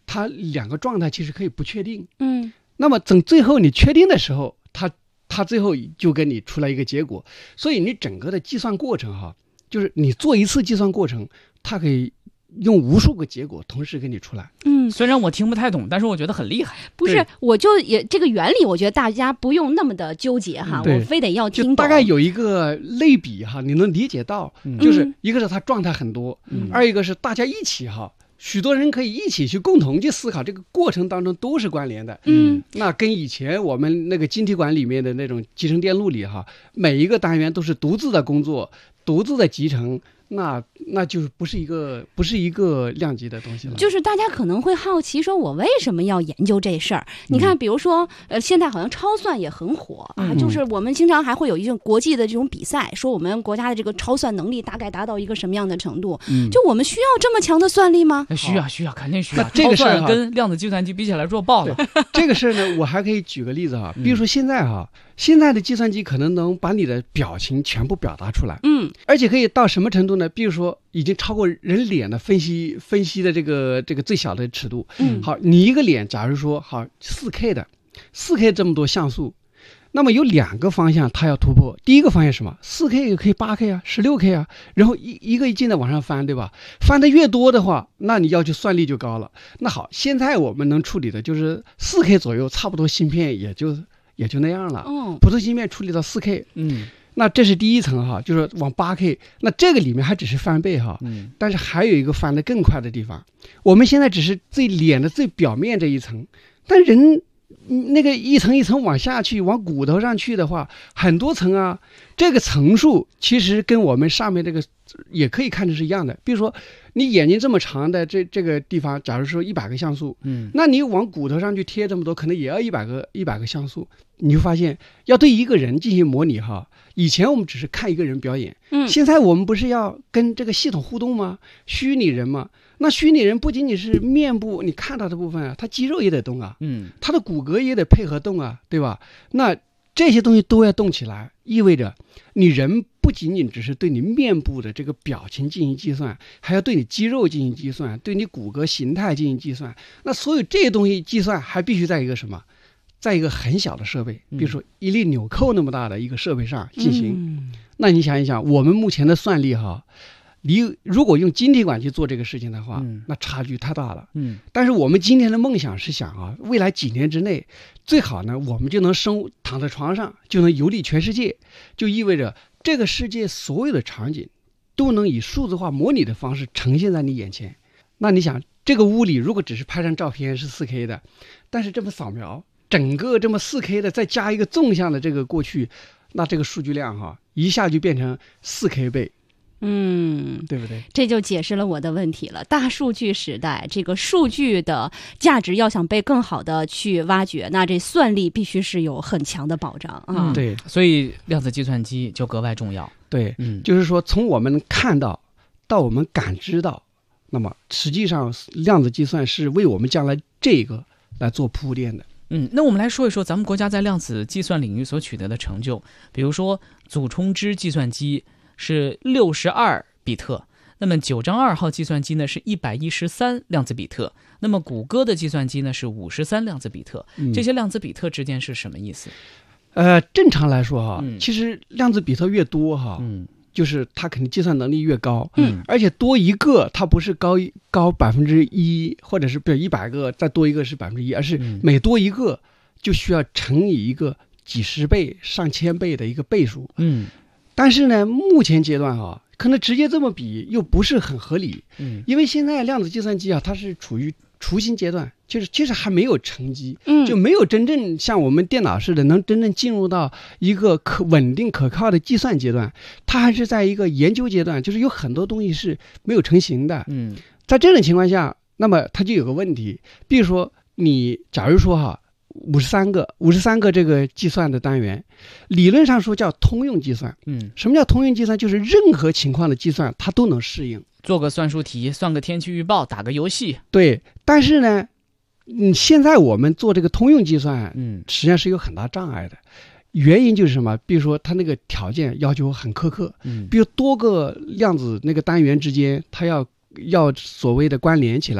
它两个状态其实可以不确定。 嗯， 那么等最后你确定的时候，它它最后就给你出来一个结果。所以你整个的计算过程哈，就是你做一次计算过程，它可以用无数个结果同时给你出来。 嗯， 虽然我听不太懂，但是我觉得很厉害。 不是，我就也这个原理，我觉得大家不用那么的纠结哈，我非得要听懂。 就大概有一个类比哈，你能理解到， 嗯、 就是一个是它状态很多，嗯、二一个是大家一起哈。许多人可以一起去共同去思考，这个过程当中都是关联的。 嗯， 那跟以前我们那个晶体管里面的那种集成电路里哈，每一个单元都是独自的工作，独自的集成。那那就是不是一个不是一个量级的东西了。 就是大家可能会好奇，说我为什么要研究这事儿？嗯、你看，比如说，呃，现在好像超算也很火啊，嗯、就是我们经常还会有一种国际的这种比赛，说我们国家的这个超算能力大概达到一个什么样的程度？嗯、就我们需要这么强的算力吗？ 需要，需要，肯定需要。 这个事儿跟量子计算机比起来弱爆了。 这个事儿呢，我还可以举个例子哈，比如说现在哈。嗯现在的计算机可能能把你的表情全部表达出来， 嗯， 而且可以到什么程度呢？比如说，已经超过人脸的分析分析的这个这个最小的尺度， 嗯， 好，你一个脸，假如说好 四 K 的 ，四 K 这么多像素，那么有两个方向它要突破。第一个方向是什么 ？四 K 可以 八 K 啊 ，十六 K 啊，然后一一个一劲的往上翻，对吧？翻的越多的话，那你要求算力就高了。那好，现在我们能处理的就是 四 K 左右，差不多芯片也就。也就那样了， 哦， 普通芯片处理到 四 K， 嗯， 那这是第一层哈，就是往 八 K， 那这个里面还只是翻倍哈， 嗯， 但是还有一个翻得更快的地方，我们现在只是最脸的最表面这一层，但人那个一层一层往下去，往骨头上去的话，很多层啊，这个层数其实跟我们上面这个也可以看成是一样的，比如说你眼睛这么长的这这个地方，假如说一百个像素， 嗯， 那你往骨头上去贴这么多，可能也要一百个一百个像素。你就发现要对一个人进行模拟哈，以前我们只是看一个人表演， 嗯， 现在我们不是要跟这个系统互动吗？虚拟人嘛，那虚拟人不仅仅是面部你看到的部分啊，他肌肉也得动啊， 嗯， 他的骨骼也得配合动啊，对吧？那这些东西都要动起来，意味着你人不仅仅只是对你面部的这个表情进行计算，还要对你肌肉进行计算，对你骨骼形态进行计算。那所有这些东西计算还必须在一个什么？在一个很小的设备，比如说一粒纽扣那么大的一个设备上进行。 嗯、 那你想一想，我们目前的算力哈，离如果用晶体管去做这个事情的话， 嗯、 那差距太大了。 嗯， 但是我们今天的梦想是想啊，未来几年之内，最好呢，我们就能生躺在床上就能游历全世界，就意味着这个世界所有的场景都能以数字化模拟的方式呈现在你眼前。那你想，这个屋里如果只是拍张照片是 四 K 的，但是这么扫描。整个这么 四 K 的，再加一个纵向的这个过去，那这个数据量哈，一下就变成 四 K 倍， 嗯， 对不对？ 这就解释了我的问题了。大数据时代，这个数据的价值要想被更好的去挖掘，那这算力必须是有很强的保障啊。 嗯、 对， 所以量子计算机就格外重要。 对， 嗯， 就是说从我们看到到我们感知到，那么实际上量子计算是为我们将来这个来做铺垫的。 嗯，那我们来说一说咱们国家在量子计算领域所取得的成就。比如说，祖冲之计算机是六十二比特，那么九章二号计算机呢是一百一十三量子比特，那么谷歌的计算机呢是五十三量子比特。 嗯、 这些量子比特之间是什么意思？ 呃，正常来说哈， 嗯、 其实量子比特越多哈， 嗯。 就是它肯定计算能力越高， 嗯， 而且多一个它不是高高百分之一，或者是比如一百个再多一个是百分之一，而是每多一个就需要乘以一个几十倍、上千倍的一个倍数， 嗯。 但是呢，目前阶段啊，可能直接这么比又不是很合理， 嗯， 因为现在量子计算机啊，它是处于雏形阶段，就是其实还没有成机， 嗯， 就没有真正像我们电脑似的能真正进入到一个可稳定可靠的计算阶段，它还是在一个研究阶段，就是有很多东西是没有成型的， 嗯， 在这种情况下，那么它就有个问题，比如说你假如说哈五十三个五十三个这个计算的单元，理论上说叫通用计算， 嗯， 什么叫通用计算？就是任何情况的计算它都能适应。 做个算术题，算个天气预报，打个游戏。 对，但是呢，嗯，现在我们做这个通用计算， 嗯， 实际上是有很大障碍的。原因就是什么？比如说它那个条件要求很苛刻， 嗯， 比如多个量子那个单元之间，它要要所谓的关联起来哈，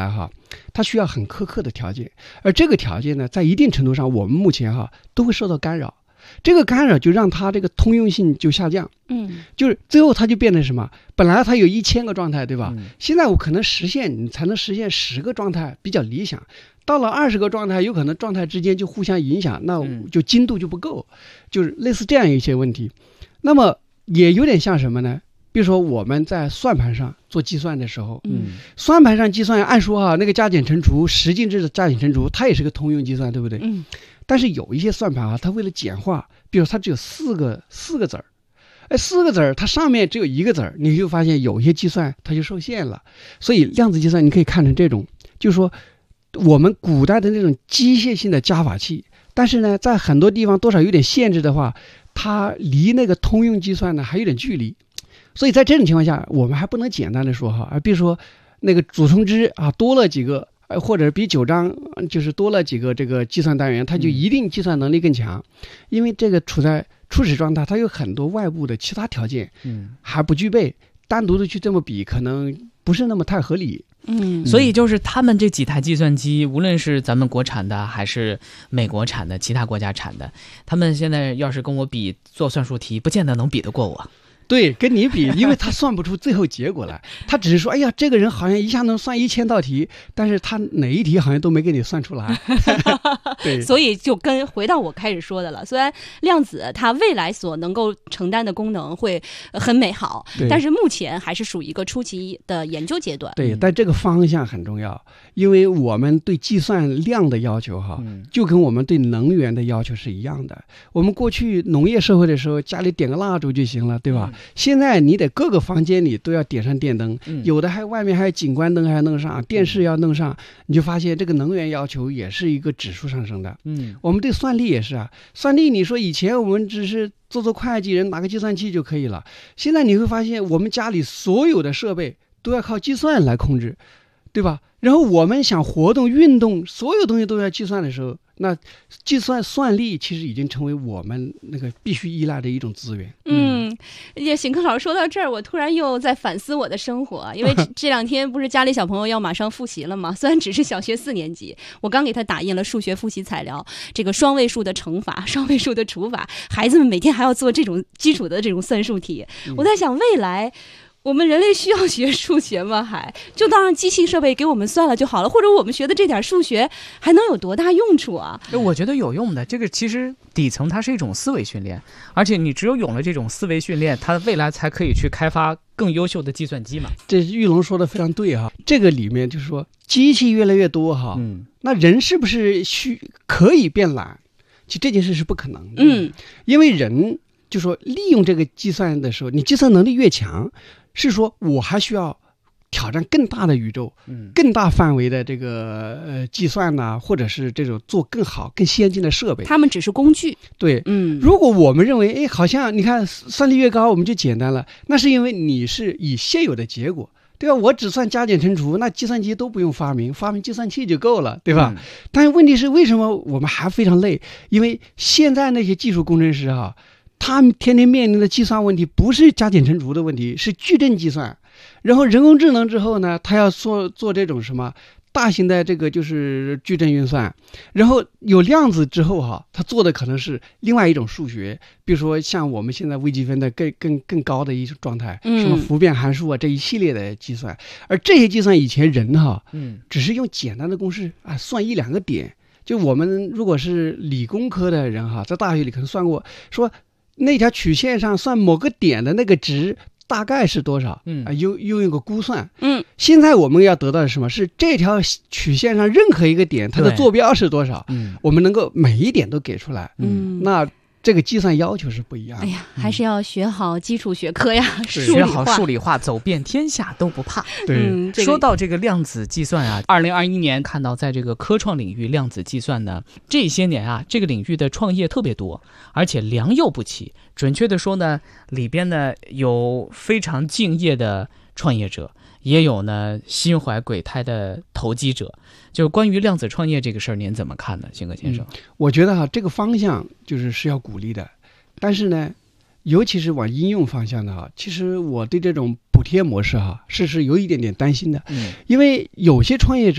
它需要很苛刻的条件，而这个条件呢，在一定程度上，我们目前哈都会受到干扰。这个干扰就让它这个通用性就下降， 嗯， 就是最后它就变成什么？本来它有一千个状态，对吧？ 嗯、 现在我可能实现，你才能实现十个状态比较理想。到了二十个状态，有可能状态之间就互相影响，那就精度就不够，嗯、就是类似这样一些问题。那么也有点像什么呢？比如说我们在算盘上做计算的时候， 嗯， 算盘上计算，按说哈、啊，那个加减乘除、十进制的加减乘除，它也是个通用计算，对不对？ 嗯。 但是有一些算盘啊，它为了简化，比如它只有四个四个子儿，哎，四个子儿，它上面只有一个子儿，你就发现有一些计算它就受限了。所以量子计算你可以看成这种，就是说我们古代的那种机械性的加法器，但是呢，在很多地方多少有点限制的话，它离那个通用计算呢还有点距离。所以在这种情况下，我们还不能简单的说哈，啊，比如说那个主从之啊多了几个。或者比九章就是多了几个这个计算单元，它就一定计算能力更强，嗯、因为这个处在初始状态，它有很多外部的其他条件，嗯，还不具备，单独的去这么比，可能不是那么太合理。 嗯，所以就是他们这几台计算机，无论是咱们国产的还是美国产的、其他国家产的，他们现在要是跟我比做算术题，不见得能比得过我。 对，跟你比，因为他算不出最后结果来，他只是说，哎呀，这个人好像一下能算一千道题，但是他哪一题好像都没给你算出来。对， 所以就跟回到我开始说的了，虽然量子它未来所能够承担的功能会很美好，但是目前还是属于一个初期的研究阶段。 对，但这个方向很重要，因为我们对计算量的要求哈，嗯、就跟我们对能源的要求是一样的。我们过去农业社会的时候，家里点个蜡烛就行了，对吧？嗯，现在你得各个房间里都要点上电灯，嗯、有的还外面还有景观灯还要弄上，电视要弄上，你就发现这个能源要求也是一个指数上升的。嗯，我们对算力也是啊，算力你说以前我们只是做做会计人拿个计算器就可以了，现在你会发现我们家里所有的设备都要靠计算来控制，对吧？然后我们想活动运动，所有东西都要计算的时候，那计算算力其实已经成为我们那个必须依赖的一种资源。 嗯，也邢科老师说到这儿，我突然又在反思我的生活，因为这两天不是家里小朋友要马上复习了吗？虽然只是小学四年级，我刚给他打印了数学复习材料，这个双位数的乘法、双位数的除法，孩子们每天还要做这种基础的这种算术题。嗯、我在想，未来我们人类需要学数学吗？还就当让机器设备给我们算了就好了，或者我们学的这点数学还能有多大用处啊？ 我觉得有用的。这个其实底层它是一种思维训练，而且你只有有了这种思维训练，它未来才可以去开发更优秀的计算机嘛。 这玉龙说的非常对哈，这个里面就是说机器越来越多哈，嗯，那人是不是需可以变懒？其实这件事是不可能的，嗯，因为人就说利用这个计算的时候，你计算能力越强。是说我还需要挑战更大的宇宙，嗯，更大范围的这个呃计算呐、啊，或者是这种做更好、更先进的设备。 他们只是工具。 对，嗯，如果我们认为，哎，好像你看算力越高，我们就简单了，那是因为你是以现有的结果，对吧？我只算加减乘除，那计算机都不用发明，发明计算器就够了，对吧？嗯、但是问题是，为什么我们还非常累？因为现在那些技术工程师哈、啊。他们天天面临的计算问题不是加减乘除的问题，是矩阵计算。然后人工智能之后呢，他要做做这种什么大型的这个就是矩阵运算。然后有量子之后哈，他做的可能是另外一种数学，比如说像我们现在微积分的更更更高的一种状态，什么复变函数啊这一系列的计算。而这些计算以前人哈，嗯，只是用简单的公式啊算一两个点。就我们如果是理工科的人哈，在大学里可能算过说。那条曲线上算某个点的那个值大概是多少？嗯啊，又又用个估算。嗯，现在我们要得到的是什么？是这条曲线上任何一个点它的坐标是多少？嗯，我们能够每一点都给出来。嗯，那这个计算要求是不一样的。 哎呀，还是要学好基础学科呀， 嗯、学好数理化，走遍天下都不怕。 对、 嗯这个，说到这个量子计算啊，二零二一年看到在这个科创领域，量子计算呢，这些年啊，这个领域的创业特别多，而且良莠不齐。准确的说呢，里边呢有非常敬业的创业者。也有呢心怀鬼胎的投机者。就是关于量子创业这个事儿，您怎么看呢，辛格先生？ 嗯、我觉得哈、啊，这个方向就是是要鼓励的，但是呢，尤其是往应用方向的哈，其实我对这种补贴模式哈，是是有一点点担心的。嗯，因为有些创业者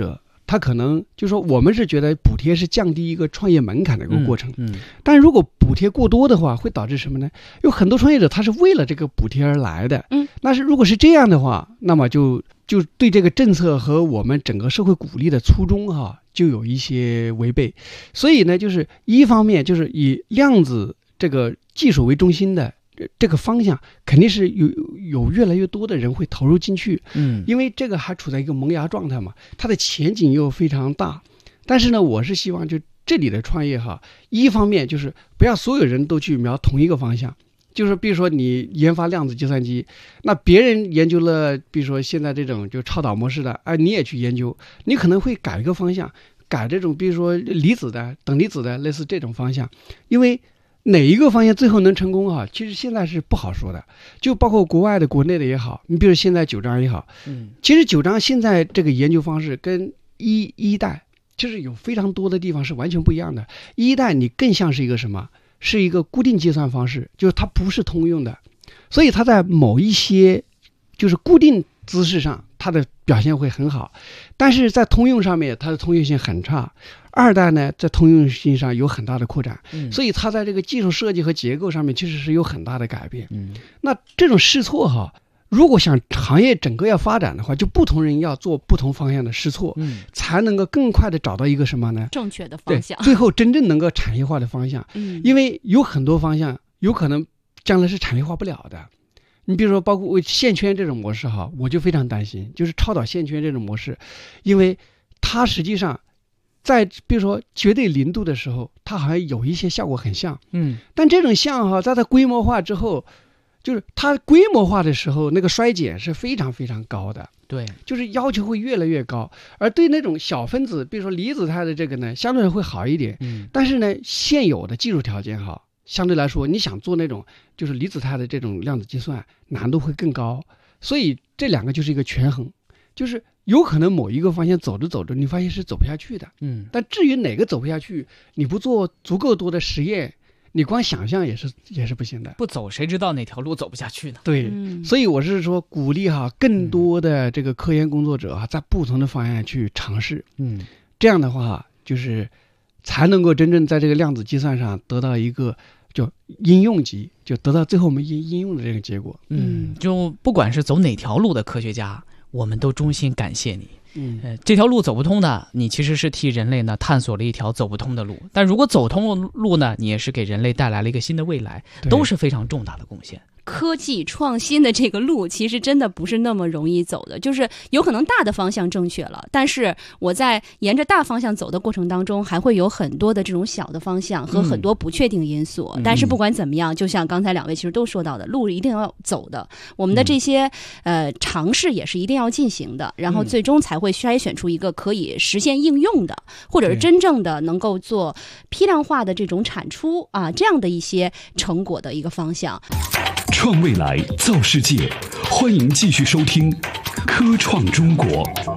它可能就是说我们是觉得补贴是降低一个创业门槛的一个过程， 嗯，嗯但如果补贴过多的话，会导致什么呢？有很多创业者他是为了这个补贴而来的， 嗯， 那是如果是这样的话，那么就就对这个政策和我们整个社会鼓励的初衷哈，就有一些违背。所以呢，就是一方面就是以量子这个技术为中心的这个方向，肯定是有有越来越多的人会投入进去， 嗯， 因为这个还处在一个萌芽状态嘛，它的前景又非常大。但是呢，我是希望就这里的创业哈，一方面就是不要所有人都去瞄同一个方向。就是比如说你研发量子计算机，那别人研究了，比如说现在这种就超导模式的，哎、呃，你也去研究，你可能会改一个方向，改这种比如说离子的、等离子的，类似这种方向。因为哪一个方向最后能成功啊？其实现在是不好说的。就包括国外的、国内的也好，你比如现在九章也好， 嗯， 其实九章现在这个研究方式跟一一代就是有非常多的地方是完全不一样的。一代你更像是一个什么？是一个固定计算方式，就是它不是通用的，所以它在某一些就是固定姿势上，它的表现会很好，但是在通用上面，它的通用性很差。二代呢，在通用性上有很大的扩展， 嗯， 所以它在这个技术设计和结构上面其实是有很大的改变。 嗯， 那这种试错哈，如果想行业整个要发展的话，就不同人要做不同方向的试错， 嗯， 才能够更快的找到一个什么呢？ 正确的方向， 最后真正能够产业化的方向。 嗯， 因为有很多方向有可能将来是产业化不了的。你比如说，包括线圈这种模式哈，我就非常担心，就是超导线圈这种模式，因为它实际上在比如说绝对零度的时候，它好像有一些效果很像， 嗯， 但这种像哈，在它规模化之后。就是它规模化的时候，那个衰减是非常非常高的， 对， 就是要求会越来越高。而对那种小分子，比如说离子态的这个呢，相对来会好一点。 嗯， 但是呢，现有的技术条件哈，相对来说，你想做那种就是离子态的这种量子计算，难度会更高。所以这两个就是一个权衡，就是有可能某一个方向走着走着，你发现是走不下去的。 嗯， 但至于哪个走不下去，你不做足够多的实验。你光想象也是也是不行的， 不走谁知道哪条路走不下去呢？ 对， 嗯、 所以我是说鼓励哈更多的这个科研工作者啊，在不同的方向去尝试， 嗯， 这样的话就是才能够真正在这个量子计算上得到一个就应用级，就得到最后我们应应用的这个结果。 嗯，就不管是走哪条路的科学家，我们都衷心感谢你。 嗯， 呃，这条路走不通的，你其实是替人类呢探索了一条走不通的路。但如果走通了路呢，你也是给人类带来了一个新的未来，都是非常重大的贡献。 科技创新的这个路其实真的不是那么容易走的，就是有可能大的方向正确了，但是我在沿着大方向走的过程当中，还会有很多的这种小的方向和很多不确定因素。嗯、但是不管怎么样，就像刚才两位其实都说到的，路一定要走的，我们的这些、嗯、呃尝试也是一定要进行的，然后最终才会筛选出一个可以实现应用的，或者是真正的能够做批量化的这种产出啊，这样的一些成果的一个方向。 创未来，造世界，欢迎继续收听《科创中国》。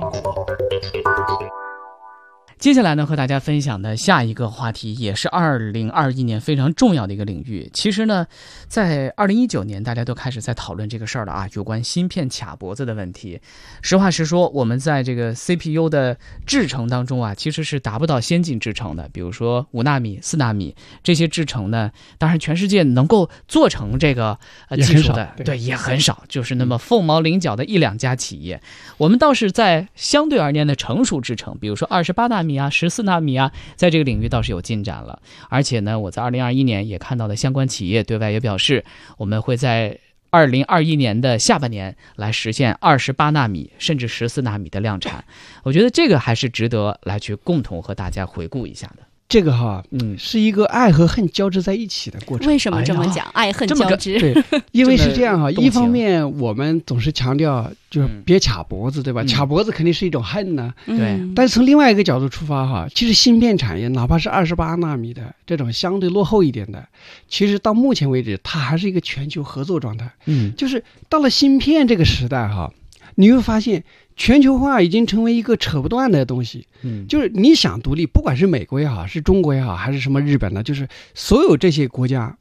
接下来呢，和大家分享的下一个话题也是二零二一年非常重要的一个领域。其实呢，在二零一九年，大家都开始在讨论这个事儿了啊，有关芯片卡脖子的问题。实话实说，我们在这个 C P U 的制程当中啊，其实是达不到先进制程的。比如说五纳米、四纳米这些制程呢，当然全世界能够做成这个呃技术的，对，也很少，就是那么凤毛麟角的一两家企业。我们倒是在相对而言的成熟制程，比如说二十八纳米啊、十四纳米啊，在这个领域倒是有进展了。而且呢，我在二零二一年也看到了相关企业对外也表示，我们会在二零二一年的下半年来实现二十八纳米甚至十四纳米的量产。我觉得这个还是值得来去共同和大家回顾一下的。 这个哈，嗯，是一个爱和恨交织在一起的过程。 为什么这么讲？哎、爱恨交织？ 对，因为是这样哈，一方面我们总是强调就是别卡脖子，对吧？ 嗯、 卡脖子肯定是一种恨呢、 嗯。对。 但是从另外一个角度出发哈，其实芯片产业哪怕是二十八纳米的这种相对落后一点的，其实到目前为止它还是一个全球合作状态。 嗯， 就是到了芯片这个时代哈，你会发现。全球化已经成为一个扯不断的东西， 嗯， 就是你想独立，不管是美国也好，是中国也好，还是什么日本的，就是所有这些国家，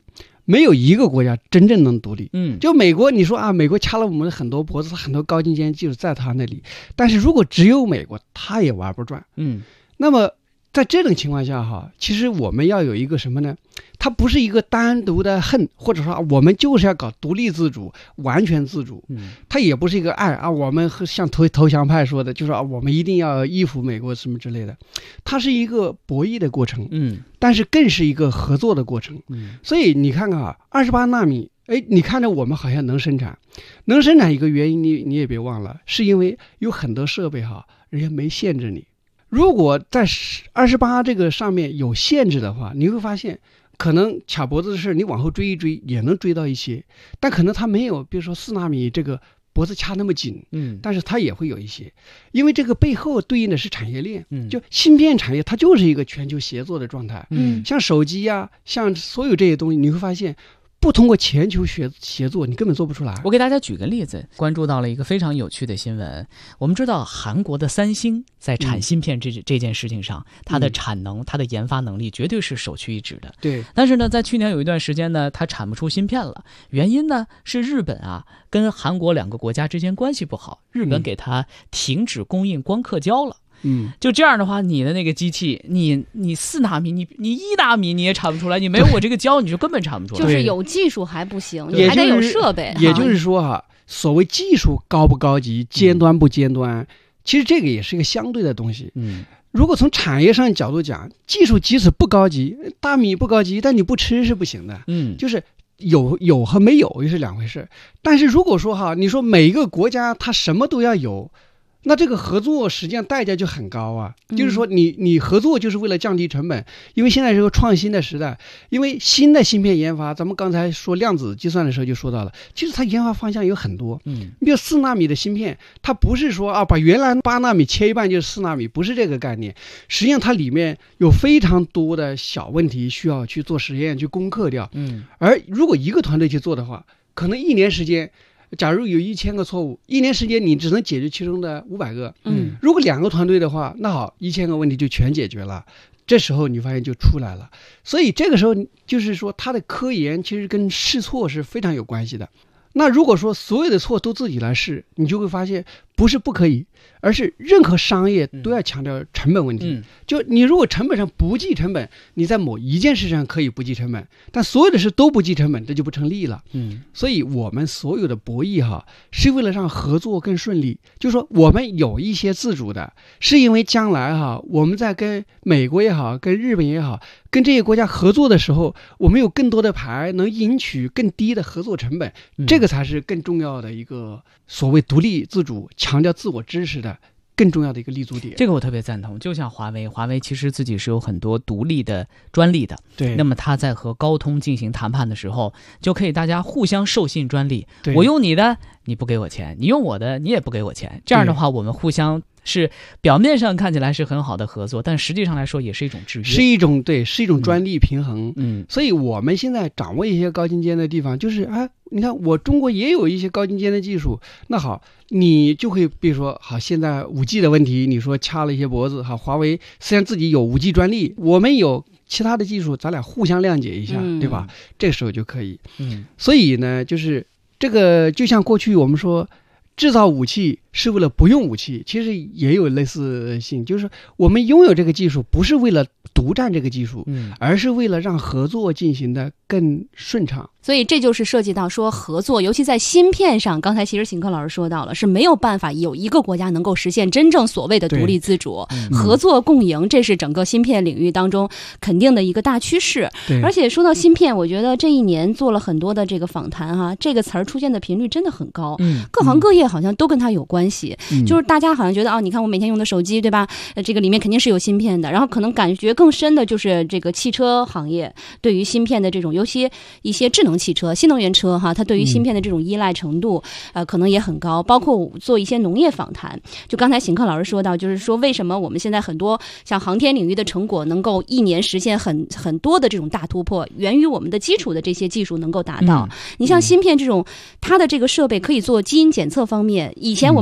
没有一个国家真正能独立。 嗯， 就美国，你说啊，美国掐了我们很多脖子，很多高精尖技术在他那里，但是如果只有美国，他也玩不转。 嗯， 那么在这种情况下哈，其实我们要有一个什么呢？它不是一个单独的恨，或者说我们就是要搞独立自主、完全自主。 嗯， 它也不是一个爱啊，我们像投投降派说的，就是啊，我们一定要依附美国什么之类的。它是一个博弈的过程， 嗯， 但是更是一个合作的过程。 嗯， 所以你看看啊，二十八纳米，哎，你看着我们好像能生产，能生产一个原因你你也别忘了，是因为有很多设备哈，人家没限制你。如果在二十八这个上面有限制的话，你会发现可能卡脖子的事你往后追一追也能追到一些，但可能它没有比如说四纳米这个脖子掐那么紧， 嗯， 但是它也会有一些，因为这个背后对应的是产业链， 嗯， 就芯片产业它就是一个全球协作的状态， 嗯， 像手机呀、啊，像所有这些东西，你会发现不通过全球协协作，你根本做不出来。 我给大家举个例子，关注到了一个非常有趣的新闻。我们知道韩国的三星在产芯片这、嗯、这件事情上，它的产能、嗯、它的研发能力绝对是首屈一指的。 对。 但是呢，在去年有一段时间呢，它产不出芯片了，原因呢是日本啊跟韩国两个国家之间关系不好，日本给它停止供应光刻胶了。 嗯， 就这样的话，你的那个机器，你你四纳米，你你一纳米你也产不出来，你没有我这个胶，你就根本产不出来。 就是有技术还不行，你还得有设备。 也就是说哈、啊，所谓技术高不高级，尖端不尖端，嗯、其实这个也是一个相对的东西。 嗯， 如果从产业上角度讲，技术即使不高级，大米不高级，但你不吃是不行的。 嗯， 就是。有有和没有又是两回事。但是如果说哈，你说每一个国家它什么都要有，那这个合作实际上代价就很高啊。嗯、就是说你你合作就是为了降低成本，因为现在是个创新的时代，因为新的芯片研发，咱们刚才说量子计算的时候就说到了，其实它研发方向有很多。 嗯， 比如四纳米的芯片，它不是说啊把原来八纳米切一半就是四纳米，不是这个概念。实际上它里面有非常多的小问题需要去做实验去攻克掉。 嗯， 而如果一个团队去做的话，可能一年时间。假如有一千个错误，一年时间你只能解决其中的五百个。 嗯， 如果两个团队的话，那好，一千个问题就全解决了。这时候你发现就出来了。所以这个时候就是说，它的科研其实跟试错是非常有关系的。那如果说所有的错都自己来试，你就会发现不是不可以，而是任何商业都要强调成本问题。 嗯， 就你如果成本上不计成本，你在某一件事上可以不计成本，但所有的事都不计成本，这就不成立了。 嗯， 所以我们所有的博弈哈，是为了让合作更顺利。就是说我们有一些自主的，是因为将来哈，我们在跟美国也好，跟日本也好，跟这些国家合作的时候，我们有更多的牌，能赢取更低的合作成本。 嗯、 这个才是更重要的一个所谓独立自主、强调自我知识的更重要的一个立足点。 这个我特别赞同。就像华为，华为其实自己是有很多独立的专利的。 对。 那么他在和高通进行谈判的时候，就可以大家互相授信专利。我用你的，你不给我钱；你用我的，你也不给我钱。这样的话，我们互相。是表面上看起来是很好的合作，但实际上来说也是一种制约， 是一种对，是一种专利平衡。 嗯， 所以我们现在掌握一些高精尖的地方，就是啊，你看我中国也有一些高精尖的技术，那好，你就会比如说，好，现在五 G 的问题，你说掐了一些脖子，好，华为虽然自己有五 G 专利，我们有其他的技术，咱俩互相谅解一下， 嗯、 对吧？这个时候就可以。 嗯， 所以呢，就是这个，就像过去我们说。制造武器是为了不用武器，其实也有类似性，就是我们拥有这个技术不是为了独占这个技术， 嗯， 而是为了让合作进行的更顺畅。 所以这就是涉及到说合作，尤其在芯片上，刚才其实邢克老师说到了，是没有办法有一个国家能够实现真正所谓的独立自主， 嗯、 合作共赢，这是整个芯片领域当中肯定的一个大趋势。 对， 而且说到芯片，我觉得这一年做了很多的这个访谈哈，这个词儿出现的频率真的很高， 嗯， 各行各业好像都跟它有关系， 嗯、 就是大家好像觉得啊，你看我每天用的手机对吧？呃，这个里面肯定是有芯片的，然后可能感觉更深的就是这个汽车行业对于芯片的这种，尤其一些智能汽车、新能源车哈，它对于芯片的这种依赖程度，嗯、呃，可能也很高。包括做一些农业访谈，就刚才邢克老师说到，就是说为什么我们现在很多像航天领域的成果能够一年实现很很多的这种大突破，源于我们的基础的这些技术能够达到。嗯、你像芯片这种，它的这个设备可以做基因检测方面，以前我们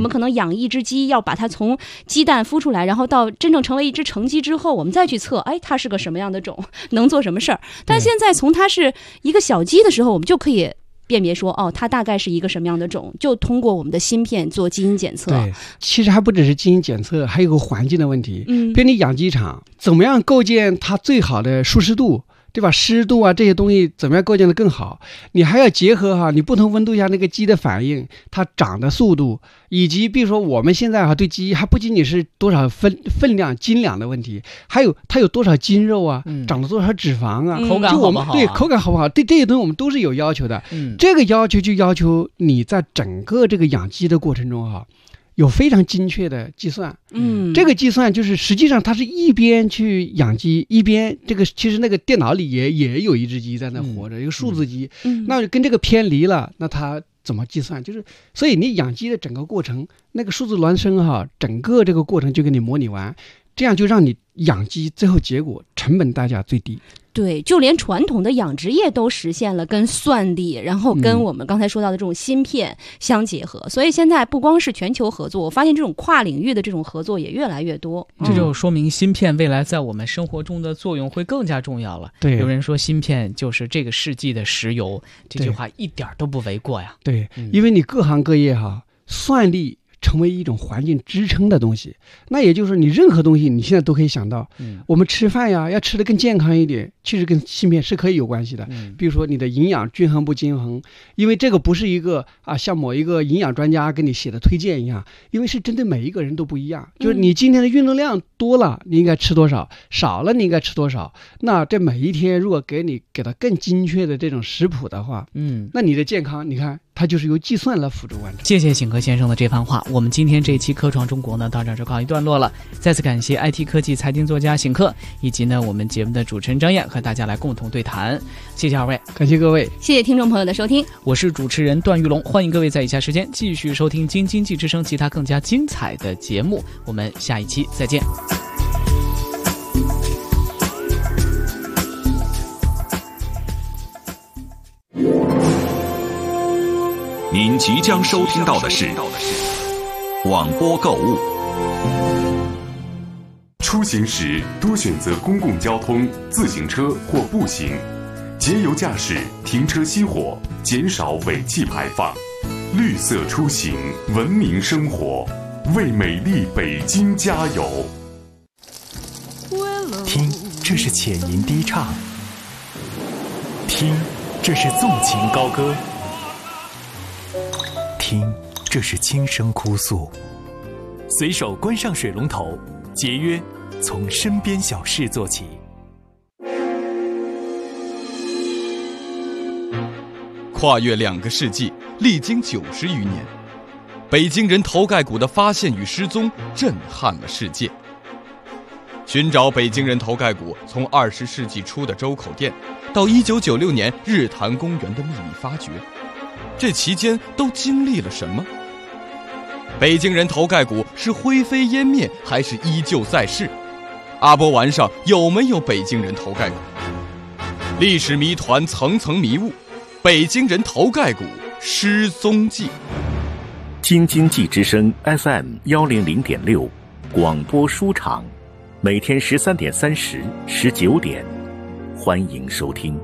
可能养一只鸡，要把它从鸡蛋孵出来，然后到真正成为一只成鸡之后，我们再去测，哎，它是个什么样的种，能做什么事儿。但现在从它是一个小鸡的时候，我们就可以辨别说，哦，它大概是一个什么样的种，就通过我们的芯片做基因检测。 对，其实还不只是基因检测，还有个环境的问题。 嗯， 比如你养鸡场，怎么样构建它最好的舒适度，对吧？湿度啊这些东西怎么样构建的更好？你还要结合哈，你不同温度下那个鸡的反应，它长的速度，以及比如说我们现在哈对鸡还不仅仅是多少分分量斤两的问题，还有它有多少筋肉啊，嗯、长了多少脂肪啊， 嗯、口感好不好、啊？ 对，口感好不好？对这些东西我们都是有要求的。嗯，这个要求就要求你在整个这个养鸡的过程中哈。有非常精确的计算，嗯，这个计算就是实际上它是一边去养鸡，一边这个其实那个电脑里也也有一只鸡在那活着，嗯、一个数字鸡，嗯，那跟这个偏离了，那它怎么计算？就是所以你养鸡的整个过程，那个数字孪生哈，整个这个过程就给你模拟完，这样就让你养鸡最后结果成本代价最低。 对，就连传统的养殖业都实现了跟算力，然后跟我们刚才说到的这种芯片相结合。嗯、所以现在不光是全球合作，我发现这种跨领域的这种合作也越来越多。 这就说明芯片未来在我们生活中的作用会更加重要了。对，有人说芯片就是这个世纪的石油，这句话一点都不为过呀。 对，嗯、因为你各行各业哈，算力成为一种环境支撑的东西，那也就是你任何东西你现在都可以想到，嗯、我们吃饭呀要吃得更健康一点，其实跟芯片是可以有关系的。嗯、比如说你的营养均衡不均衡，因为这个不是一个啊像某一个营养专家给你写的推荐一样，因为是针对每一个人都不一样。嗯、就是你今天的运动量多了，你应该吃多少；少了你应该吃多少。那这每一天如果给你给它更精确的这种食谱的话，嗯，那你的健康你看它就是由计算来辅助完成。 谢谢醒科先生的这番话。我们今天这一期科创中国呢，到这儿就告一段落了。再次感谢 I T 科技财经作家醒科，以及呢我们节目的主持人张燕和大家来共同对谈。谢谢二位， 感谢各位， 谢谢听众朋友的收听。 我是主持人段玉龙，欢迎各位在以下时间继续收听京津冀之声其他更加精彩的节目。我们下一期再见。 您即将收听到的是广播购物。 出行时多选择公共交通、自行车或步行，节油驾驶，停车熄火，减少尾气排放，绿色出行，文明生活，为美丽北京加油！ 听，这是浅吟低唱；听，这是纵情高歌。听，这是轻声哭诉。随手关上水龙头，节约从身边小事做起。 跨越两个世纪，历经九十余年，北京人头盖骨的发现与失踪震撼了世界。寻找北京人头盖骨，从二十世纪初的周口店，到一九九六年日坛公园的秘密发掘，这期间都经历了什么？北京人头盖骨是灰飞烟灭，还是依旧在世？阿波丸上有没有北京人头盖骨？历史谜团层层迷雾，北京人头盖骨失踪记。 京津冀之声 F M 幺零零点六广播书场，每天十三点三十、十九点，欢迎收听。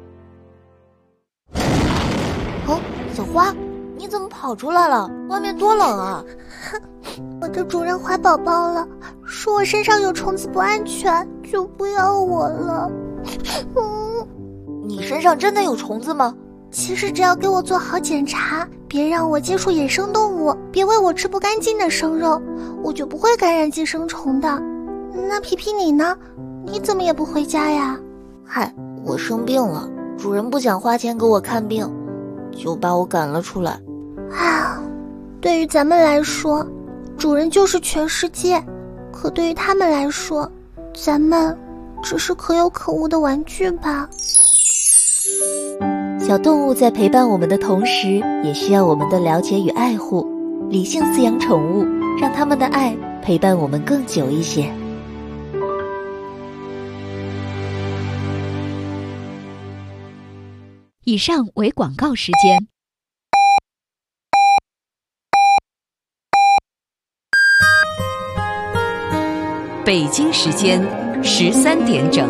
哦，小花，你怎么跑出来了？外面多冷啊！ 我的主人怀宝宝了，说我身上有虫子不安全，就不要我了。 嗯，你身上真的有虫子吗？ 其实只要给我做好检查，别让我接触野生动物，别喂我吃不干净的生肉，我就不会感染寄生虫的。那皮皮你呢？你怎么也不回家呀？ 嗨，我生病了，主人不想花钱给我看病，就把我赶了出来。 啊，对于咱们来说，主人就是全世界，可对于他们来说，咱们只是可有可无的玩具吧。 小动物在陪伴我们的同时，也需要我们的了解与爱护。理性饲养宠物，让他们的爱陪伴我们更久一些。 以上为广告时间。 北京时间十三点整。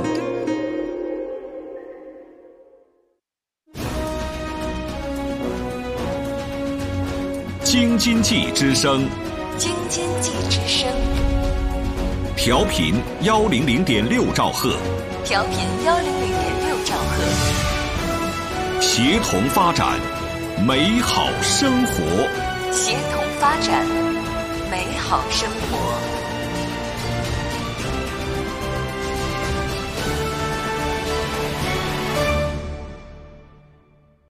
京津冀之声， 京津冀之声， 调频幺零零点六兆赫， 调频幺零零点六兆赫， 协同发展，美好生活， 协同发展，美好生活。